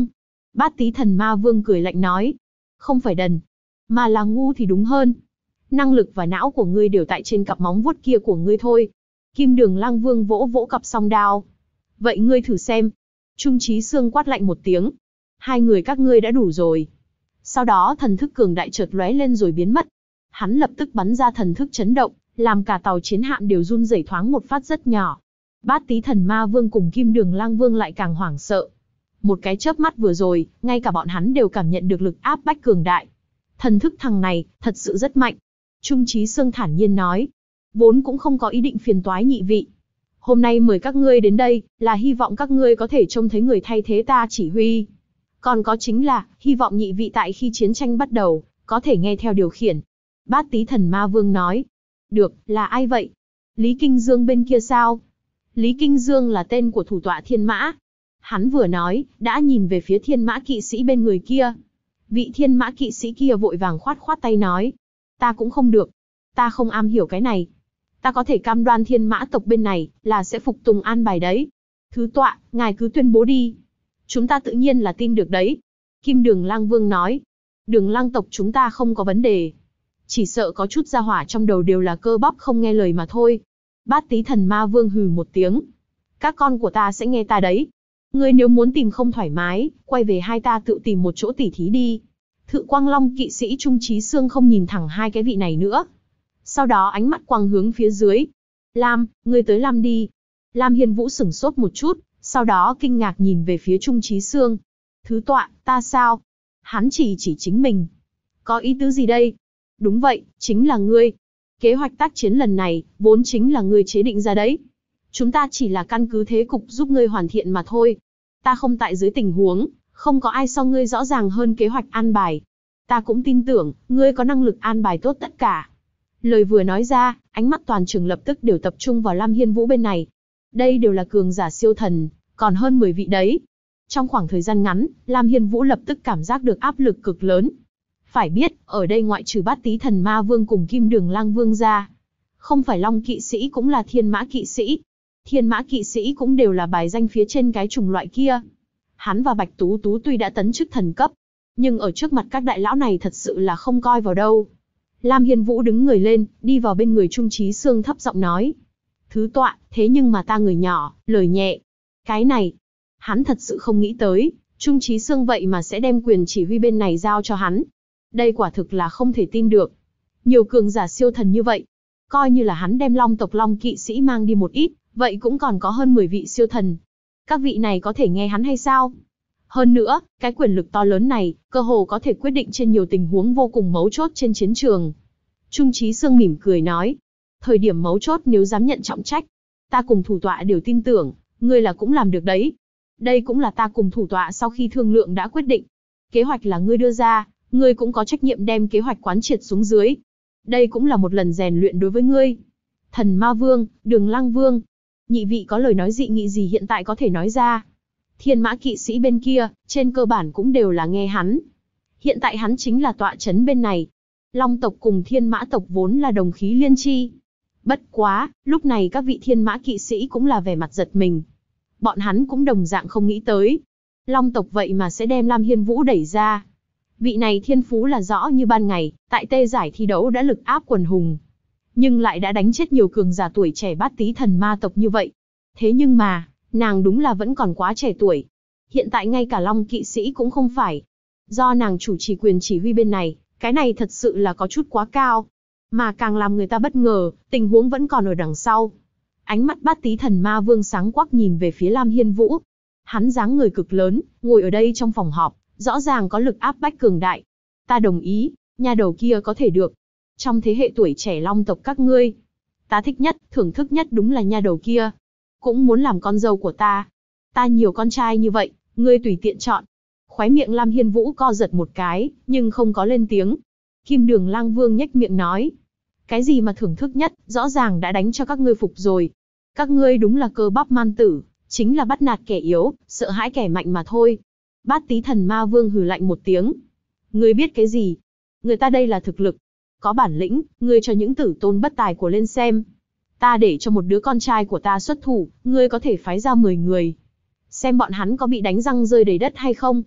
Bát Tí Thần Ma Vương cười lạnh nói. Không phải đần, mà là ngu thì đúng hơn. Năng lực và não của ngươi đều tại trên cặp móng vuốt kia của ngươi thôi. Kim Đường Lăng Vương vỗ vỗ cặp song đao. Vậy ngươi thử xem. Trung Chí Xương quát lạnh một tiếng. Hai người các ngươi đã đủ rồi. Sau đó thần thức cường đại chợt lóe lên rồi biến mất. Hắn lập tức bắn ra thần thức chấn động, làm cả tàu chiến hạm đều run rẩy thoáng một phát rất nhỏ. Bát Tí Thần Ma Vương cùng Kim Đường Lang Vương lại càng hoảng sợ. Một cái chớp mắt vừa rồi, ngay cả bọn hắn đều cảm nhận được lực áp bách cường đại. Thần thức thằng này, thật sự rất mạnh. Trung Chí Xương thản nhiên nói. Vốn cũng không có ý định phiền toái nhị vị. Hôm nay mời các ngươi đến đây, là hy vọng các ngươi có thể trông thấy người thay thế ta chỉ huy. Còn có chính là, hy vọng nhị vị tại khi chiến tranh bắt đầu, có thể nghe theo điều khiển. Bát Tí Thần Ma Vương nói. Được, là ai vậy? Lý Kinh Dương bên kia sao? Lý Kinh Dương là tên của thủ tọa Thiên Mã. Hắn vừa nói, đã nhìn về phía Thiên Mã kỵ sĩ bên người kia. Vị Thiên Mã kỵ sĩ kia vội vàng khoát khoát tay nói. Ta cũng không được. Ta không am hiểu cái này. Ta có thể cam đoan Thiên Mã tộc bên này, là sẽ phục tùng an bài đấy. Thứ tọa, ngài cứ tuyên bố đi. Chúng ta tự nhiên là tin được đấy. Kim Đường Lang Vương nói. Đường Lang tộc chúng ta không có vấn đề. Chỉ sợ có chút gia hỏa trong đầu đều là cơ bắp không nghe lời mà thôi. Bát Tí Thần Ma Vương hừ một tiếng. Các con của ta sẽ nghe ta đấy. Ngươi nếu muốn tìm không thoải mái, quay về hai ta tự tìm một chỗ tỉ thí đi. Thự Quang Long kỵ sĩ Trung Chí Xương không nhìn thẳng hai cái vị này nữa. Sau đó ánh mắt quang hướng phía dưới. Lam, ngươi tới Lam đi. Lam Hiên Vũ sửng sốt một chút, sau đó kinh ngạc nhìn về phía Trung Chí Xương. Thứ tọa, ta sao? Hắn chỉ chính mình. Có ý tứ gì đây? Đúng vậy, chính là ngươi. Kế hoạch tác chiến lần này, vốn chính là ngươi chế định ra đấy. Chúng ta chỉ là căn cứ thế cục giúp ngươi hoàn thiện mà thôi. Ta không tại dưới tình huống, không có ai so ngươi rõ ràng hơn kế hoạch an bài. Ta cũng tin tưởng, ngươi có năng lực an bài tốt tất cả. Lời vừa nói ra, ánh mắt toàn trường lập tức đều tập trung vào Lam Hiên Vũ bên này. Đây đều là cường giả siêu thần, còn hơn 10 vị đấy. Trong khoảng thời gian ngắn, Lam Hiên Vũ lập tức cảm giác được áp lực cực lớn. Phải biết, ở đây ngoại trừ Bát Tí Thần Ma Vương cùng Kim Đường Lang Vương ra, không phải Long kỵ sĩ cũng là Thiên Mã kỵ sĩ. Thiên Mã kỵ sĩ cũng đều là bài danh phía trên cái chủng loại kia. Hắn và Bạch Tú Tú tuy đã tấn chức thần cấp, nhưng ở trước mặt các đại lão này thật sự là không coi vào đâu. Lam Hiên Vũ đứng người lên, đi vào bên người Trung Chí Xương thấp giọng nói. Thứ tọa, thế nhưng mà ta người nhỏ, lời nhẹ. Cái này, hắn thật sự không nghĩ tới, Trung Chí Xương vậy mà sẽ đem quyền chỉ huy bên này giao cho hắn. Đây quả thực là không thể tin được. Nhiều cường giả siêu thần như vậy. Coi như là hắn đem Long tộc Long kỵ sĩ mang đi một ít, vậy cũng còn có hơn 10 vị siêu thần. Các vị này có thể nghe hắn hay sao? Hơn nữa, cái quyền lực to lớn này, cơ hồ có thể quyết định trên nhiều tình huống vô cùng mấu chốt trên chiến trường. Trung Chí Xương mỉm cười nói. Thời điểm mấu chốt nếu dám nhận trọng trách, ta cùng thủ tọa đều tin tưởng, ngươi là cũng làm được đấy. Đây cũng là ta cùng thủ tọa sau khi thương lượng đã quyết định. Kế hoạch là ngươi đưa ra, ngươi cũng có trách nhiệm đem kế hoạch quán triệt xuống dưới. Đây cũng là một lần rèn luyện đối với ngươi. Thần Ma Vương, Đường Lăng Vương, nhị vị có lời nói dị nghị gì hiện tại có thể nói ra. Thiên Mã kỵ sĩ bên kia, trên cơ bản cũng đều là nghe hắn. Hiện tại hắn chính là tọa chấn bên này. Long tộc cùng Thiên Mã tộc vốn là đồng khí liên chi. Bất quá, lúc này các vị Thiên Mã kỵ sĩ cũng là vẻ mặt giật mình. Bọn hắn cũng đồng dạng không nghĩ tới. Long tộc vậy mà sẽ đem Lam Hiên Vũ đẩy ra. Vị này thiên phú là rõ như ban ngày, tại Tê giải thi đấu đã lực áp quần hùng. Nhưng lại đã đánh chết nhiều cường giả tuổi trẻ Bát Tí Thần ma tộc như vậy. Thế nhưng mà, nàng đúng là vẫn còn quá trẻ tuổi. Hiện tại ngay cả Long kỵ sĩ cũng không phải. Do nàng chủ trì quyền chỉ huy bên này, cái này thật sự là có chút quá cao. Mà càng làm người ta bất ngờ, tình huống vẫn còn ở đằng sau. Ánh mắt Bát Tí Thần Ma Vương sáng quắc nhìn về phía Lam Hiên Vũ. Hắn dáng người cực lớn, ngồi ở đây trong phòng họp, rõ ràng có lực áp bách cường đại. Ta đồng ý, nha đầu kia có thể được. Trong thế hệ tuổi trẻ Long tộc các ngươi, ta thích nhất, thưởng thức nhất đúng là nha đầu kia. Cũng muốn làm con dâu của ta. Ta nhiều con trai như vậy, ngươi tùy tiện chọn. Khóe miệng Lam Hiên Vũ co giật một cái, nhưng không có lên tiếng. Kim Đường Lang Vương nhếch miệng nói. Cái gì mà thưởng thức nhất, rõ ràng đã đánh cho các ngươi phục rồi. Các ngươi đúng là cơ bắp man tử, chính là bắt nạt kẻ yếu, sợ hãi kẻ mạnh mà thôi. Bát Tí Thần Ma Vương hừ lạnh một tiếng. Ngươi biết cái gì? Người ta đây là thực lực. Có bản lĩnh, ngươi cho những tử tôn bất tài của lên xem. Ta để cho một đứa con trai của ta xuất thủ, ngươi có thể phái ra 10 người. Xem bọn hắn có bị đánh răng rơi đầy đất hay không.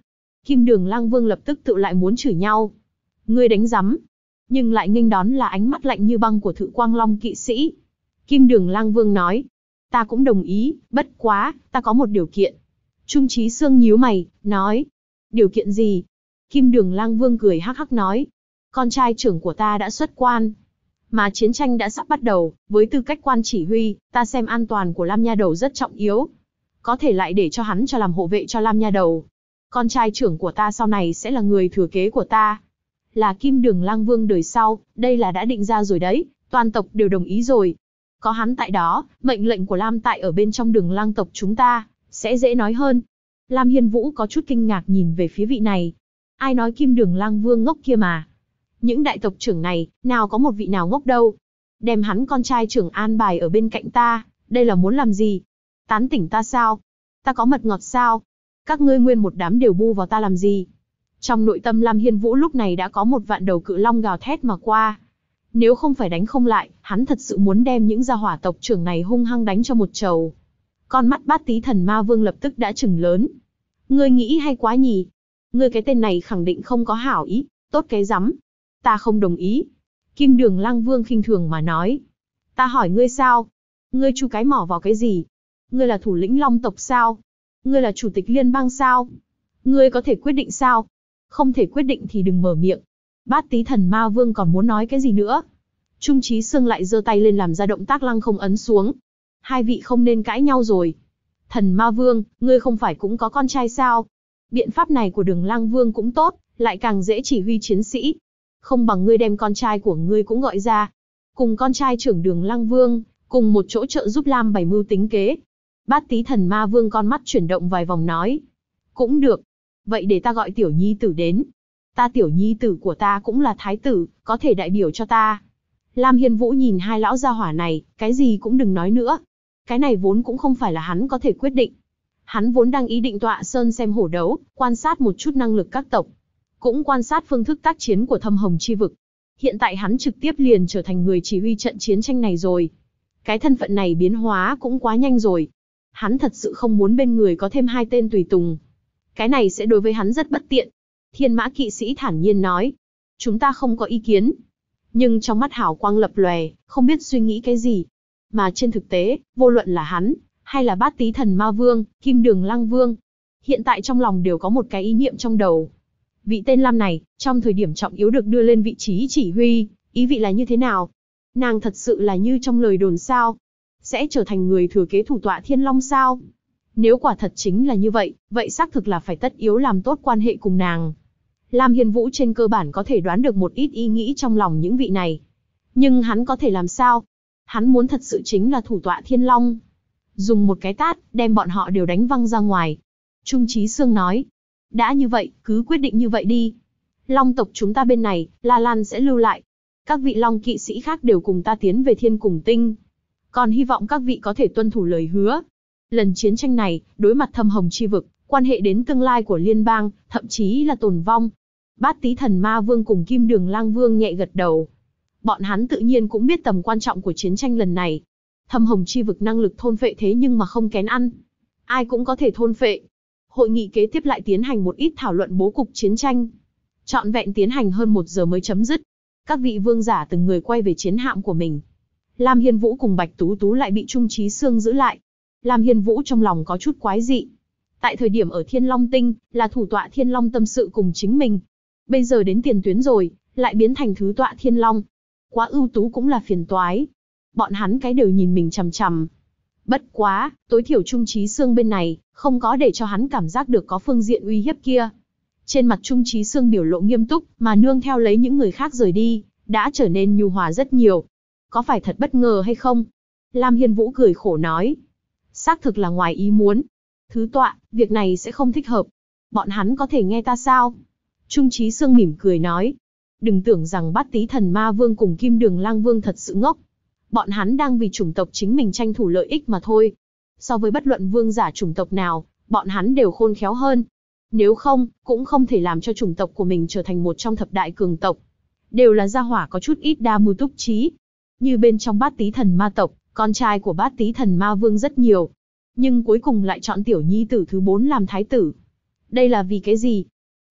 Kim Đường Lang Vương lập tức tự lại muốn chửi nhau. Ngươi đánh rắm, nhưng lại nghênh đón là ánh mắt lạnh như băng của Thự Quang Long kỵ sĩ. Kim Đường Lang Vương nói, ta cũng đồng ý, bất quá, ta có một điều kiện. Trung Chí Xương nhíu mày, nói, điều kiện gì? Kim Đường Lang Vương cười hắc hắc nói, con trai trưởng của ta đã xuất quan, mà chiến tranh đã sắp bắt đầu, với tư cách quan chỉ huy, ta xem an toàn của Lam Nha Đầu rất trọng yếu. Có thể lại để cho hắn làm hộ vệ cho Lam Nha Đầu. Con trai trưởng của ta sau này sẽ là người thừa kế của ta. Là Kim Đường Lang Vương đời sau, đây là đã định ra rồi đấy, toàn tộc đều đồng ý rồi. Có hắn tại đó, mệnh lệnh của Lam Tại ở bên trong Đường Lang tộc chúng ta, sẽ dễ nói hơn. Lam Hiên Vũ có chút kinh ngạc nhìn về phía vị này. Ai nói Kim Đường Lang Vương ngốc kia mà. Những đại tộc trưởng này, nào có một vị nào ngốc đâu. Đem hắn con trai trưởng an bài ở bên cạnh ta, đây là muốn làm gì? Tán tỉnh ta sao? Ta có mật ngọt sao? Các ngươi nguyên một đám đều bu vào ta làm gì? Trong nội tâm Lam Hiên Vũ lúc này đã có một vạn đầu cự long gào thét mà qua. Nếu không phải đánh không lại, hắn thật sự muốn đem những gia hỏa tộc trưởng này hung hăng đánh cho một trầu. Con mắt Bát Tí Thần Ma Vương lập tức đã trừng lớn. Ngươi nghĩ hay quá nhỉ? Ngươi cái tên này khẳng định không có hảo ý, tốt cái rắm. Ta không đồng ý. Kim Đường Lang Vương khinh thường mà nói. Ta hỏi ngươi sao? Ngươi chu cái mỏ vào cái gì? Ngươi là thủ lĩnh Long tộc sao? Ngươi là chủ tịch liên bang sao? Ngươi có thể quyết định sao? Không thể quyết định thì đừng mở miệng. Bát Tí Thần Ma Vương còn muốn nói cái gì nữa? Trung Chí Xương lại giơ tay lên làm ra động tác lăng không ấn xuống. Hai vị không nên cãi nhau rồi. Thần Ma Vương, ngươi không phải cũng có con trai sao? Biện pháp này của Đường Lang Vương cũng tốt, lại càng dễ chỉ huy chiến sĩ. Không bằng ngươi đem con trai của ngươi cũng gọi ra. Cùng con trai trưởng Đường Lang Vương, cùng một chỗ trợ giúp Lam bày mưu tính kế. Bát Tí Thần Ma Vương con mắt chuyển động vài vòng nói. Cũng được. Vậy để ta gọi tiểu nhi tử đến. Ta tiểu nhi tử của ta cũng là thái tử, có thể đại biểu cho ta. Lam Hiên Vũ nhìn hai lão gia hỏa này, cái gì cũng đừng nói nữa. Cái này vốn cũng không phải là hắn có thể quyết định. Hắn vốn đang ý định tọa sơn xem hổ đấu, quan sát một chút năng lực các tộc. Cũng quan sát phương thức tác chiến của Thâm Hồng Chi Vực. Hiện tại hắn trực tiếp liền trở thành người chỉ huy trận chiến tranh này rồi. Cái thân phận này biến hóa cũng quá nhanh rồi. Hắn thật sự không muốn bên người có thêm hai tên tùy tùng. Cái này sẽ đối với hắn rất bất tiện. Thiên Mã kỵ sĩ thản nhiên nói. Chúng ta không có ý kiến. Nhưng trong mắt hào quang lập lòe, không biết suy nghĩ cái gì. Mà trên thực tế, vô luận là hắn, hay là Bát Tí Thần Ma Vương, Kim Đường Lang Vương, hiện tại trong lòng đều có một cái ý niệm trong đầu. Vị tên Lam này, trong thời điểm trọng yếu được đưa lên vị trí chỉ huy, ý vị là như thế nào? Nàng thật sự là như trong lời đồn sao? Sẽ trở thành người thừa kế thủ tọa Thiên Long sao? Nếu quả thật chính là như vậy, vậy xác thực là phải tất yếu làm tốt quan hệ cùng nàng. Lam Hiên Vũ trên cơ bản có thể đoán được một ít ý nghĩ trong lòng những vị này. Nhưng hắn có thể làm sao? Hắn muốn thật sự chính là thủ tọa Thiên Long. Dùng một cái tát, đem bọn họ đều đánh văng ra ngoài. Trung Chí Xương nói. Đã như vậy, cứ quyết định như vậy đi. Long tộc chúng ta bên này, La Lan sẽ lưu lại. Các vị Long kỵ sĩ khác đều cùng ta tiến về Thiên Cùng Tinh. Còn hy vọng các vị có thể tuân thủ lời hứa. Lần chiến tranh này, đối mặt Thâm Hồng Chi Vực, quan hệ đến tương lai của liên bang, thậm chí là tồn vong. Bát Tí Thần Ma Vương cùng Kim Đường Lang Vương nhẹ gật đầu. Bọn hắn tự nhiên cũng biết tầm quan trọng của chiến tranh lần này. Thâm Hồng Chi Vực năng lực thôn phệ thế nhưng mà không kén ăn. Ai cũng có thể thôn phệ. Hội nghị kế tiếp lại tiến hành một ít thảo luận bố cục chiến tranh. Trọn vẹn tiến hành hơn 1 giờ mới chấm dứt. Các vị vương giả từng người quay về chiến hạm của mình. Lam Hiên Vũ cùng Bạch Tú Tú lại bị Trung Chí Xương giữ lại. Lam Hiên Vũ trong lòng có chút quái dị. Tại thời điểm ở Thiên Long Tinh, là thủ tọa Thiên Long tâm sự cùng chính mình. Bây giờ đến tiền tuyến rồi, lại biến thành thứ tọa Thiên Long. Quá ưu tú cũng là phiền toái. Bọn hắn cái đều nhìn mình chằm chằm. Bất quá, tối thiểu Trung Chí Xương bên này, không có để cho hắn cảm giác được có phương diện uy hiếp kia. Trên mặt Trung Chí Xương biểu lộ nghiêm túc, mà nương theo lấy những người khác rời đi, đã trở nên nhu hòa rất nhiều. Có phải thật bất ngờ hay không? Lam Hiên Vũ cười khổ nói. Xác thực là ngoài ý muốn. Thứ tọa, việc này sẽ không thích hợp. Bọn hắn có thể nghe ta sao? Trung Chí Xương mỉm cười nói. Đừng tưởng rằng Bát Tí Thần Ma Vương cùng Kim Đường Lang Vương thật sự ngốc. Bọn hắn đang vì chủng tộc chính mình tranh thủ lợi ích mà thôi. So với bất luận vương giả chủng tộc nào, bọn hắn đều khôn khéo hơn. Nếu không, cũng không thể làm cho chủng tộc của mình trở thành một trong thập đại cường tộc. Đều là gia hỏa có chút ít đa mưu túc trí. Như bên trong Bát Tí Thần Ma tộc, con trai của Bát Tí Thần Ma Vương rất nhiều. Nhưng cuối cùng lại chọn tiểu nhi tử thứ 4 làm thái tử. Đây là vì cái gì?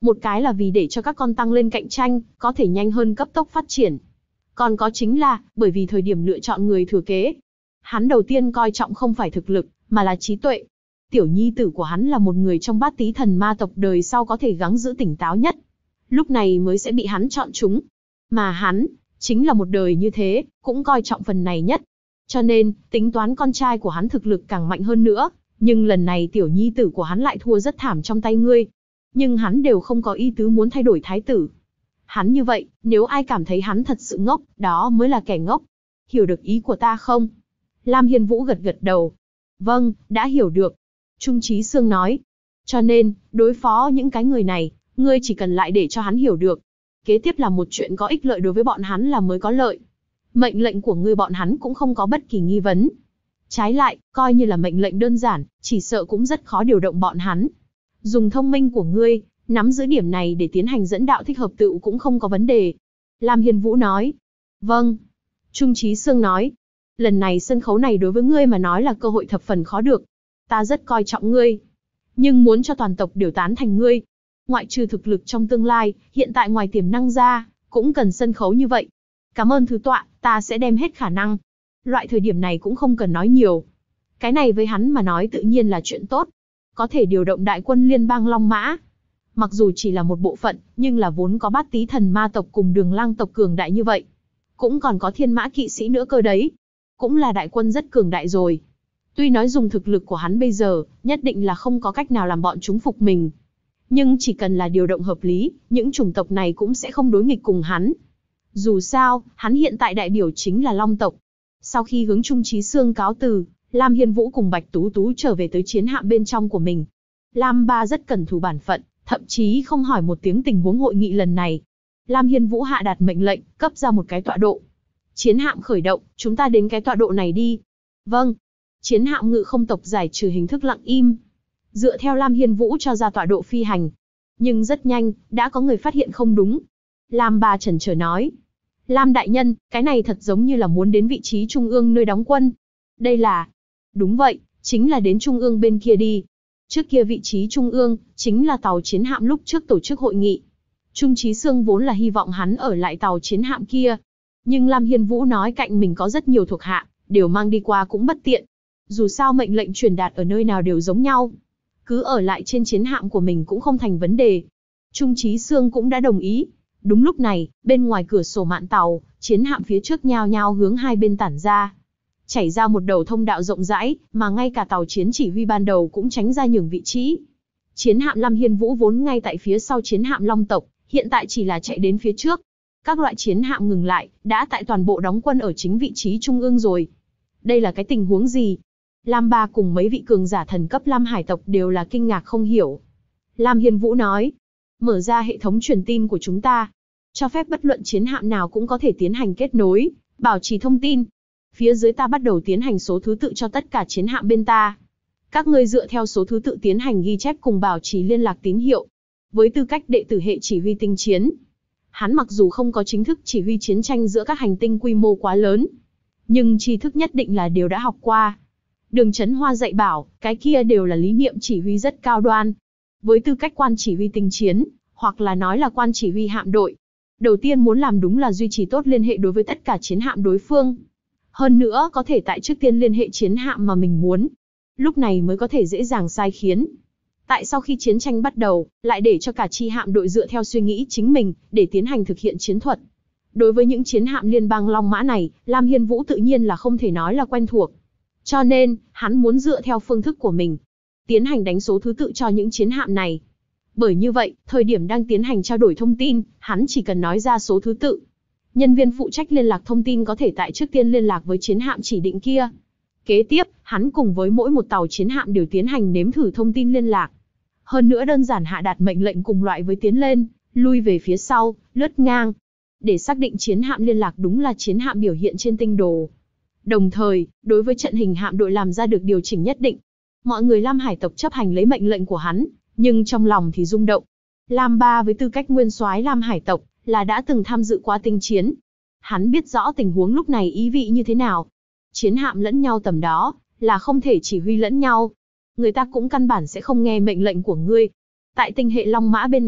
Một cái là vì để cho các con tăng lên cạnh tranh, có thể nhanh hơn cấp tốc phát triển. Còn có chính là, bởi vì thời điểm lựa chọn người thừa kế. Hắn đầu tiên coi trọng không phải thực lực, mà là trí tuệ. Tiểu nhi tử của hắn là một người trong bát tý thần ma tộc đời sau có thể gắng giữ tỉnh táo nhất. Lúc này mới sẽ bị hắn chọn chúng. Mà hắn, chính là một đời như thế, cũng coi trọng phần này nhất. Cho nên, tính toán con trai của hắn thực lực càng mạnh hơn nữa, nhưng lần này tiểu nhi tử của hắn lại thua rất thảm trong tay ngươi. Nhưng hắn đều không có ý tứ muốn thay đổi thái tử. Hắn như vậy, nếu ai cảm thấy hắn thật sự ngốc, đó mới là kẻ ngốc. Hiểu được ý của ta không? Lam Hiên Vũ gật gật đầu. Vâng, đã hiểu được. Trung Chí Sương nói. Cho nên, đối phó những cái người này, ngươi chỉ cần lại để cho hắn hiểu được. Kế tiếp là một chuyện có ích lợi đối với bọn hắn là mới có lợi. Mệnh lệnh của ngươi bọn hắn cũng không có bất kỳ nghi vấn. Trái lại, coi như là mệnh lệnh đơn giản, chỉ sợ cũng rất khó điều động bọn hắn. Dùng thông minh của ngươi, nắm giữ điểm này để tiến hành dẫn đạo thích hợp tựu cũng không có vấn đề. Lam Hiên Vũ nói. Vâng. Trung Chí Sương nói. Lần này sân khấu này đối với ngươi mà nói là cơ hội thập phần khó được. Ta rất coi trọng ngươi. Nhưng muốn cho toàn tộc đều tán thành ngươi. Ngoại trừ thực lực trong tương lai, hiện tại ngoài tiềm năng ra, cũng cần sân khấu như vậy. Cảm ơn thứ tọa, ta sẽ đem hết khả năng. Loại thời điểm này cũng không cần nói nhiều. Cái này với hắn mà nói tự nhiên là chuyện tốt. Có thể điều động đại quân liên bang Long Mã. Mặc dù chỉ là một bộ phận, nhưng là vốn có bát tý thần ma tộc cùng Đường Lang tộc cường đại như vậy. Cũng còn có thiên mã kỵ sĩ nữa cơ đấy. Cũng là đại quân rất cường đại rồi. Tuy nói dùng thực lực của hắn bây giờ, nhất định là không có cách nào làm bọn chúng phục mình. Nhưng chỉ cần là điều động hợp lý, những chủng tộc này cũng sẽ không đối nghịch cùng hắn. Dù sao, hắn hiện tại đại biểu chính là Long tộc. Sau khi hướng Trung Chí Sương cáo từ, Lam Hiên Vũ cùng Bạch Tú Tú trở về tới chiến hạm bên trong của mình. Lam Ba rất cẩn thù bản phận, thậm chí không hỏi một tiếng tình huống hội nghị lần này. Lam Hiên Vũ hạ đạt mệnh lệnh, cấp ra một cái tọa độ. Chiến hạm khởi động, chúng ta đến cái tọa độ này đi. Vâng. Chiến hạm ngự không tộc giải trừ hình thức lặng im. Dựa theo Lam Hiên Vũ cho ra tọa độ phi hành. Nhưng rất nhanh, đã có người phát hiện không đúng. Lam Ba chần chờ nói. Lam đại nhân, cái này thật giống như là muốn đến vị trí trung ương nơi đóng quân. Đây là... Đúng vậy, chính là đến trung ương bên kia đi. Trước kia vị trí trung ương, chính là tàu chiến hạm lúc trước tổ chức hội nghị. Trung Chí Sương vốn là hy vọng hắn ở lại tàu chiến hạm kia. Nhưng Lam Hiên Vũ nói cạnh mình có rất nhiều thuộc hạ, đều mang đi qua cũng bất tiện. Dù sao mệnh lệnh truyền đạt ở nơi nào đều giống nhau. Cứ ở lại trên chiến hạm của mình cũng không thành vấn đề. Trung Chí Sương cũng đã đồng ý. Đúng lúc này, bên ngoài cửa sổ mạn tàu, chiến hạm phía trước nhao nhao hướng hai bên tản ra. Chảy ra một đầu thông đạo rộng rãi, mà ngay cả tàu chiến chỉ huy ban đầu cũng tránh ra nhường vị trí. Chiến hạm Lam Hiên Vũ vốn ngay tại phía sau chiến hạm Long tộc, hiện tại chỉ là chạy đến phía trước. Các loại chiến hạm ngừng lại, đã tại toàn bộ đóng quân ở chính vị trí trung ương rồi. Đây là cái tình huống gì? Lam Ba cùng mấy vị cường giả thần cấp Lam Hải tộc đều là kinh ngạc không hiểu. Lam Hiên Vũ nói, mở ra hệ thống truyền tin của chúng ta, cho phép bất luận chiến hạm nào cũng có thể tiến hành kết nối, bảo trì thông tin. Phía dưới ta bắt đầu tiến hành số thứ tự cho tất cả chiến hạm bên ta. Các ngươi dựa theo số thứ tự tiến hành ghi chép cùng bảo trì liên lạc tín hiệu. Với tư cách đệ tử hệ chỉ huy tinh chiến, hắn mặc dù không có chính thức chỉ huy chiến tranh giữa các hành tinh quy mô quá lớn, nhưng tri thức nhất định là đều đã học qua. Đường Chấn Hoa dạy bảo, cái kia đều là lý niệm chỉ huy rất cao đoan. Với tư cách quan chỉ huy tinh chiến, hoặc là nói là quan chỉ huy hạm đội, đầu tiên muốn làm đúng là duy trì tốt liên hệ đối với tất cả chiến hạm đối phương. Hơn nữa có thể tại trước tiên liên hệ chiến hạm mà mình muốn. Lúc này mới có thể dễ dàng sai khiến. Tại sau khi chiến tranh bắt đầu, lại để cho cả chi hạm đội dựa theo suy nghĩ chính mình, để tiến hành thực hiện chiến thuật. Đối với những chiến hạm liên bang Long Mã này, Lam Hiên Vũ tự nhiên là không thể nói là quen thuộc. Cho nên, hắn muốn dựa theo phương thức của mình, tiến hành đánh số thứ tự cho những chiến hạm này. Bởi như vậy, thời điểm đang tiến hành trao đổi thông tin, hắn chỉ cần nói ra số thứ tự. Nhân viên phụ trách liên lạc thông tin có thể tại trước tiên liên lạc với chiến hạm chỉ định kia. Kế tiếp, hắn cùng với mỗi một tàu chiến hạm đều tiến hành nếm thử thông tin liên lạc. Hơn nữa đơn giản hạ đạt mệnh lệnh cùng loại với tiến lên, lui về phía sau, lướt ngang. Để xác định chiến hạm liên lạc đúng là chiến hạm biểu hiện trên tinh đồ. Đồng thời, đối với trận hình hạm đội làm ra được điều chỉnh nhất định. Mọi người Lam Hải tộc chấp hành lấy mệnh lệnh của hắn, nhưng trong lòng thì rung động. Lam Ba với tư cách nguyên soái Lam Hải tộc, là đã từng tham dự qua tinh chiến. Hắn biết rõ tình huống lúc này ý vị như thế nào. Chiến hạm lẫn nhau tầm đó, là không thể chỉ huy lẫn nhau. Người ta cũng căn bản sẽ không nghe mệnh lệnh của ngươi. Tại tinh hệ Long Mã bên này,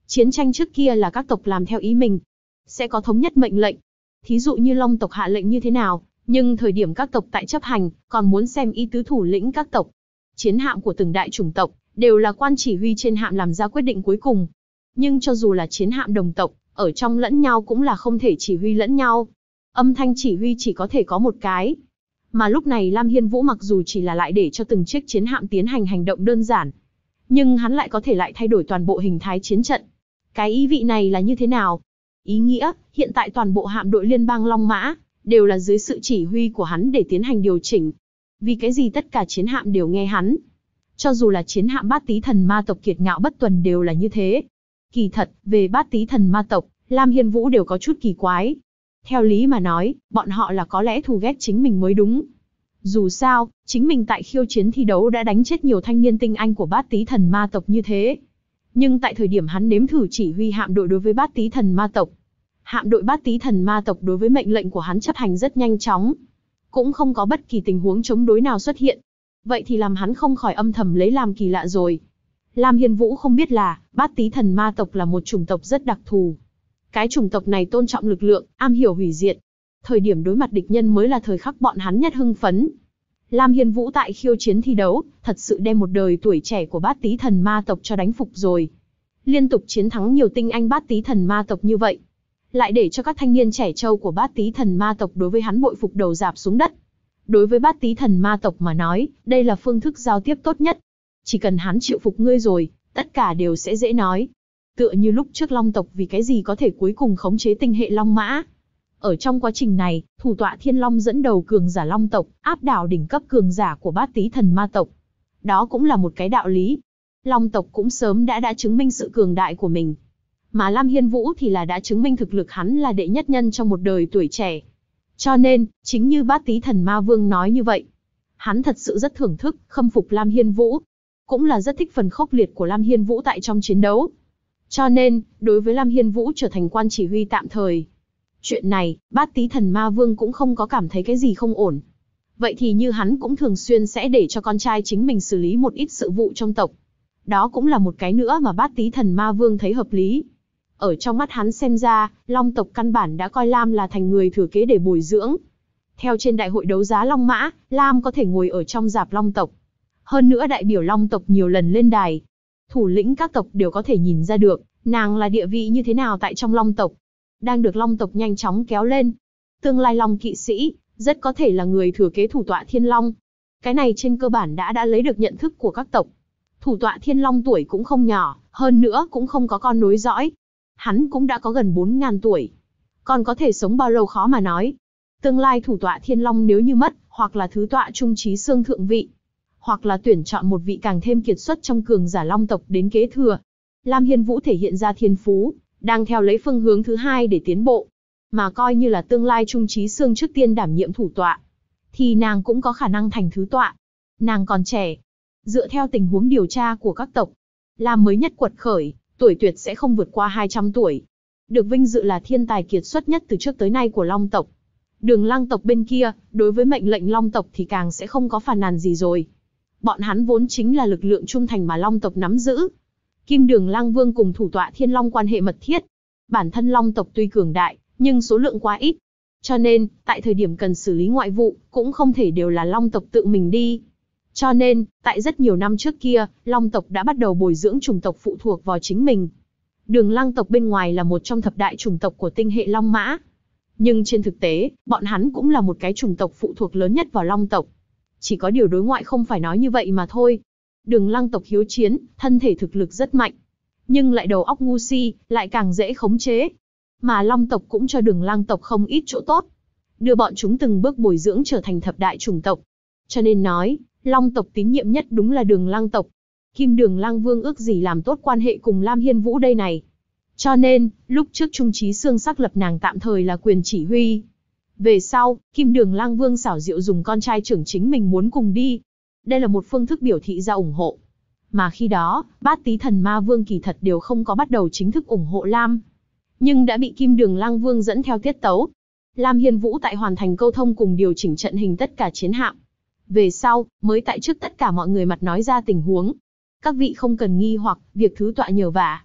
Chiến tranh trước kia là các tộc làm theo ý mình, sẽ có thống nhất mệnh lệnh. Thí dụ như Long tộc hạ lệnh như thế nào, nhưng thời điểm các tộc tại chấp hành, còn muốn xem ý tứ thủ lĩnh các tộc. Chiến hạm của từng đại chủng tộc, đều là quan chỉ huy trên hạm làm ra quyết định cuối cùng. Nhưng cho dù là chiến hạm đồng tộc, ở trong lẫn nhau cũng là không thể chỉ huy lẫn nhau. Âm thanh chỉ huy chỉ có thể có một cái. Mà lúc này Lam Hiên Vũ mặc dù chỉ là lại để cho từng chiếc chiến hạm tiến hành hành động đơn giản, nhưng hắn lại có thể lại thay đổi toàn bộ hình thái chiến trận. Cái ý vị này là như thế nào? Ý nghĩa, hiện tại toàn bộ hạm đội liên bang Long Mã, đều là dưới sự chỉ huy của hắn để tiến hành điều chỉnh. Vì cái gì tất cả chiến hạm đều nghe hắn? Cho dù là chiến hạm Bát Tý Thần Ma tộc Kiệt Ngạo Bất Tuần đều là như thế. Kỳ thật, về Bát Tý Thần Ma tộc, Lam Hiên Vũ đều có chút kỳ quái. Theo lý mà nói, bọn họ là có lẽ thù ghét chính mình mới đúng. Dù sao, chính mình tại khiêu chiến thi đấu đã đánh chết nhiều thanh niên tinh anh của Bát Tý Thần Ma tộc như thế. Nhưng tại thời điểm hắn nếm thử chỉ huy hạm đội đối với Bát Tý Thần Ma tộc, hạm đội Bát Tý Thần Ma tộc đối với mệnh lệnh của hắn chấp hành rất nhanh chóng, cũng không có bất kỳ tình huống chống đối nào xuất hiện. Vậy thì làm hắn không khỏi âm thầm lấy làm kỳ lạ rồi. Lam Hiên Vũ không biết là, Bát Tý Thần Ma tộc là một chủng tộc rất đặc thù. Cái chủng tộc này tôn trọng lực lượng, am hiểu hủy diệt. Thời điểm đối mặt địch nhân mới là thời khắc bọn hắn nhất hưng phấn. Lam Hiên Vũ tại khiêu chiến thi đấu, thật sự đem một đời tuổi trẻ của Bát Tý Thần Ma tộc cho đánh phục rồi. Liên tục chiến thắng nhiều tinh anh Bát Tý Thần Ma tộc như vậy, lại để cho các thanh niên trẻ trâu của Bát Tý Thần Ma tộc đối với hắn bội phục đầu rạp xuống đất. Đối với Bát Tý Thần Ma tộc mà nói, đây là phương thức giao tiếp tốt nhất. Chỉ cần hắn chịu phục ngươi rồi, tất cả đều sẽ dễ nói. Tựa như lúc trước Long tộc vì cái gì có thể cuối cùng khống chế tinh hệ Long Mã. Ở trong quá trình này, thủ tọa Thiên Long dẫn đầu cường giả Long tộc, áp đảo đỉnh cấp cường giả của Bát Tý Thần Ma tộc. Đó cũng là một cái đạo lý. Long tộc cũng sớm đã chứng minh sự cường đại của mình. Mà Lam Hiên Vũ thì là đã chứng minh thực lực hắn là đệ nhất nhân trong một đời tuổi trẻ. Cho nên, chính như Bát Tý Thần Ma Vương nói như vậy, hắn thật sự rất thưởng thức, khâm phục Lam Hiên Vũ. Cũng là rất thích phần khốc liệt của Lam Hiên Vũ tại trong chiến đấu. Cho nên, đối với Lam Hiên Vũ trở thành quan chỉ huy tạm thời, chuyện này, Bát Tý Thần Ma Vương cũng không có cảm thấy cái gì không ổn. Vậy thì như hắn cũng thường xuyên sẽ để cho con trai chính mình xử lý một ít sự vụ trong tộc. Đó cũng là một cái nữa mà Bát Tý Thần Ma Vương thấy hợp lý. Ở trong mắt hắn xem ra, Long tộc căn bản đã coi Lam là thành người thừa kế để bồi dưỡng. Theo trên đại hội đấu giá Long Mã, Lam có thể ngồi ở trong giạp Long tộc. Hơn nữa đại biểu Long tộc nhiều lần lên đài. Thủ lĩnh các tộc đều có thể nhìn ra được, nàng là địa vị như thế nào tại trong Long tộc. Đang được Long tộc nhanh chóng kéo lên. Tương lai Long kỵ sĩ, rất có thể là người thừa kế thủ tọa Thiên Long. Cái này trên cơ bản đã lấy được nhận thức của các tộc. Thủ tọa Thiên Long tuổi cũng không nhỏ, hơn nữa cũng không có con nối dõi. Hắn cũng đã có gần 4.000 tuổi. Còn có thể sống bao lâu khó mà nói. Tương lai thủ tọa Thiên Long nếu như mất, hoặc là thứ tọa Trung Chí Xương thượng vị, hoặc là tuyển chọn một vị càng thêm kiệt xuất trong cường giả Long tộc đến kế thừa. Lam Hiên Vũ thể hiện ra thiên phú, đang theo lấy phương hướng thứ hai để tiến bộ. Mà coi như là tương lai Trung Chí Xương trước tiên đảm nhiệm thủ tọa, thì nàng cũng có khả năng thành thứ tọa. Nàng còn trẻ. Dựa theo tình huống điều tra của các tộc, Lam mới nhất quật khởi, tuổi tuyệt sẽ không vượt qua 200 tuổi. Được vinh dự là thiên tài kiệt xuất nhất từ trước tới nay của Long tộc. Đường Lang tộc bên kia, đối với mệnh lệnh Long tộc thì càng sẽ không có phàn nàn gì rồi. Bọn hắn vốn chính là lực lượng trung thành mà Long tộc nắm giữ. Kim Đường Lang Vương cùng thủ tọa Thiên Long quan hệ mật thiết. Bản thân Long tộc tuy cường đại, nhưng số lượng quá ít. Cho nên, tại thời điểm cần xử lý ngoại vụ, cũng không thể đều là Long tộc tự mình đi. Cho nên, tại rất nhiều năm trước kia, Long tộc đã bắt đầu bồi dưỡng chủng tộc phụ thuộc vào chính mình. Đường Lang tộc bên ngoài là một trong thập đại chủng tộc của tinh hệ Long Mã. Nhưng trên thực tế, bọn hắn cũng là một cái chủng tộc phụ thuộc lớn nhất vào Long tộc. Chỉ có điều đối ngoại không phải nói như vậy mà thôi. Đường Lang tộc hiếu chiến, thân thể thực lực rất mạnh, nhưng lại đầu óc ngu si, lại càng dễ khống chế. Mà Long tộc cũng cho Đường Lang tộc không ít chỗ tốt, đưa bọn chúng từng bước bồi dưỡng trở thành thập đại chủng tộc. Cho nên nói, Long tộc tín nhiệm nhất đúng là Đường Lang tộc. Kim Đường Lang Vương ước gì làm tốt quan hệ cùng Lam Hiên Vũ đây này. Cho nên, lúc trước Trung Chí Xương xác lập nàng tạm thời là quyền chỉ huy. Về sau, Kim Đường Lang Vương xảo diệu dùng con trai trưởng chính mình muốn cùng đi. Đây là một phương thức biểu thị ra ủng hộ. Mà khi đó, Bát Tý Thần Ma Vương kỳ thật đều không có bắt đầu chính thức ủng hộ Lam. Nhưng đã bị Kim Đường Lang Vương dẫn theo tiết tấu. Lam Hiên Vũ tại hoàn thành câu thông cùng điều chỉnh trận hình tất cả chiến hạm. Về sau, mới tại trước tất cả mọi người mặt nói ra tình huống. Các vị không cần nghi hoặc, việc thứ tọa nhờ vả.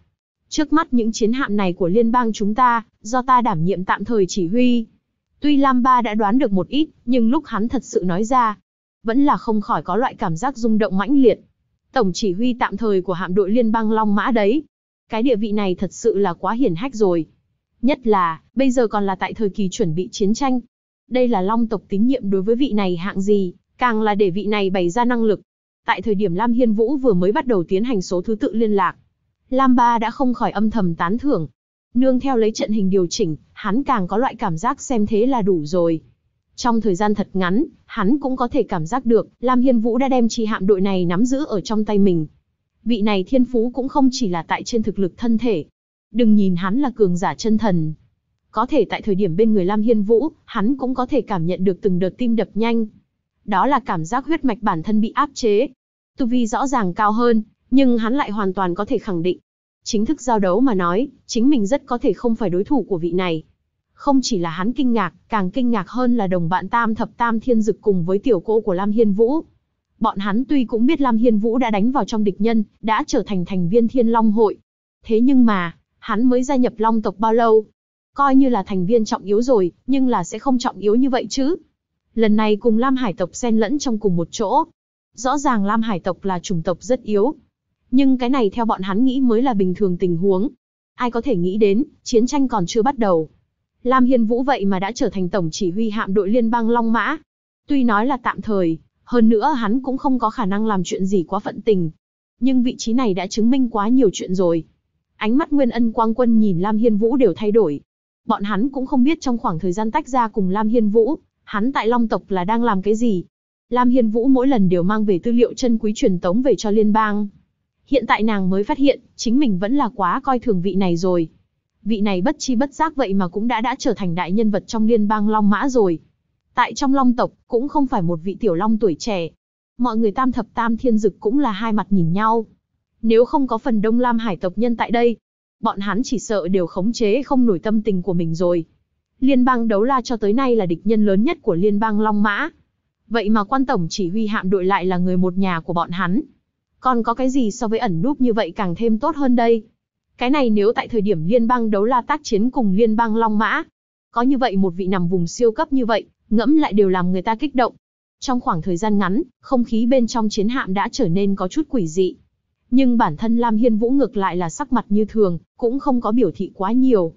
Trước mắt những chiến hạm này của liên bang chúng ta, do ta đảm nhiệm tạm thời chỉ huy. Tuy Lam Ba đã đoán được một ít, nhưng lúc hắn thật sự nói ra, vẫn là không khỏi có loại cảm giác rung động mãnh liệt. Tổng chỉ huy tạm thời của hạm đội liên bang Long Mã đấy. Cái địa vị này thật sự là quá hiển hách rồi. Nhất là, bây giờ còn là tại thời kỳ chuẩn bị chiến tranh. Đây là Long tộc tín nhiệm đối với vị này hạng gì, càng là để vị này bày ra năng lực. Tại thời điểm Lam Hiên Vũ vừa mới bắt đầu tiến hành số thứ tự liên lạc, Lam Ba đã không khỏi âm thầm tán thưởng. Nương theo lấy trận hình điều chỉnh, hắn càng có loại cảm giác xem thế là đủ rồi. Trong thời gian thật ngắn, hắn cũng có thể cảm giác được, Lam Hiên Vũ đã đem chi hạm đội này nắm giữ ở trong tay mình. Vị này thiên phú cũng không chỉ là tại trên thực lực thân thể. Đừng nhìn hắn là cường giả chân thần. Có thể tại thời điểm bên người Lam Hiên Vũ, hắn cũng có thể cảm nhận được từng đợt tim đập nhanh. Đó là cảm giác huyết mạch bản thân bị áp chế. Tu vi rõ ràng cao hơn, nhưng hắn lại hoàn toàn có thể khẳng định. Chính thức giao đấu mà nói, chính mình rất có thể không phải đối thủ của vị này. Không chỉ là hắn kinh ngạc, càng kinh ngạc hơn là đồng bạn tam thập tam thiên dực cùng với tiểu cô của Lam Hiên Vũ. Bọn hắn tuy cũng biết Lam Hiên Vũ đã đánh vào trong địch nhân, đã trở thành thành viên Thiên Long hội. Thế nhưng mà, hắn mới gia nhập Long tộc bao lâu? Coi như là thành viên trọng yếu rồi, nhưng là sẽ không trọng yếu như vậy chứ. Lần này cùng Lam Hải tộc xen lẫn trong cùng một chỗ. Rõ ràng Lam Hải tộc là chủng tộc rất yếu. Nhưng cái này theo bọn hắn nghĩ mới là bình thường tình huống. Ai có thể nghĩ đến, chiến tranh còn chưa bắt đầu. Lam Hiên Vũ vậy mà đã trở thành tổng chỉ huy hạm đội liên bang Long Mã. Tuy nói là tạm thời, hơn nữa hắn cũng không có khả năng làm chuyện gì quá phận tình. Nhưng vị trí này đã chứng minh quá nhiều chuyện rồi. Ánh mắt Nguyên Ân Quang Quân nhìn Lam Hiên Vũ đều thay đổi. Bọn hắn cũng không biết trong khoảng thời gian tách ra cùng Lam Hiên Vũ, hắn tại Long tộc là đang làm cái gì. Lam Hiên Vũ mỗi lần đều mang về tư liệu chân quý truyền tống về cho liên bang. Hiện tại nàng mới phát hiện, chính mình vẫn là quá coi thường vị này rồi. Vị này bất chi bất giác vậy mà cũng đã trở thành đại nhân vật trong liên bang Long Mã rồi. Tại trong Long tộc, cũng không phải một vị tiểu long tuổi trẻ. Mọi người tam thập tam thiên dực cũng là hai mặt nhìn nhau. Nếu không có phần đông Lam Hải tộc nhân tại đây, bọn hắn chỉ sợ đều khống chế không nổi tâm tình của mình rồi. Liên bang Đấu La cho tới nay là địch nhân lớn nhất của liên bang Long Mã. Vậy mà quan tổng chỉ huy hạm đội lại là người một nhà của bọn hắn. Còn có cái gì so với ẩn núp như vậy càng thêm tốt hơn đây? Cái này nếu tại thời điểm liên bang Đấu La tác chiến cùng liên bang Long Mã, có như vậy một vị nằm vùng siêu cấp như vậy, ngẫm lại đều làm người ta kích động. Trong khoảng thời gian ngắn, không khí bên trong chiến hạm đã trở nên có chút quỷ dị. Nhưng bản thân Lam Hiên Vũ ngược lại là sắc mặt như thường, cũng không có biểu thị quá nhiều.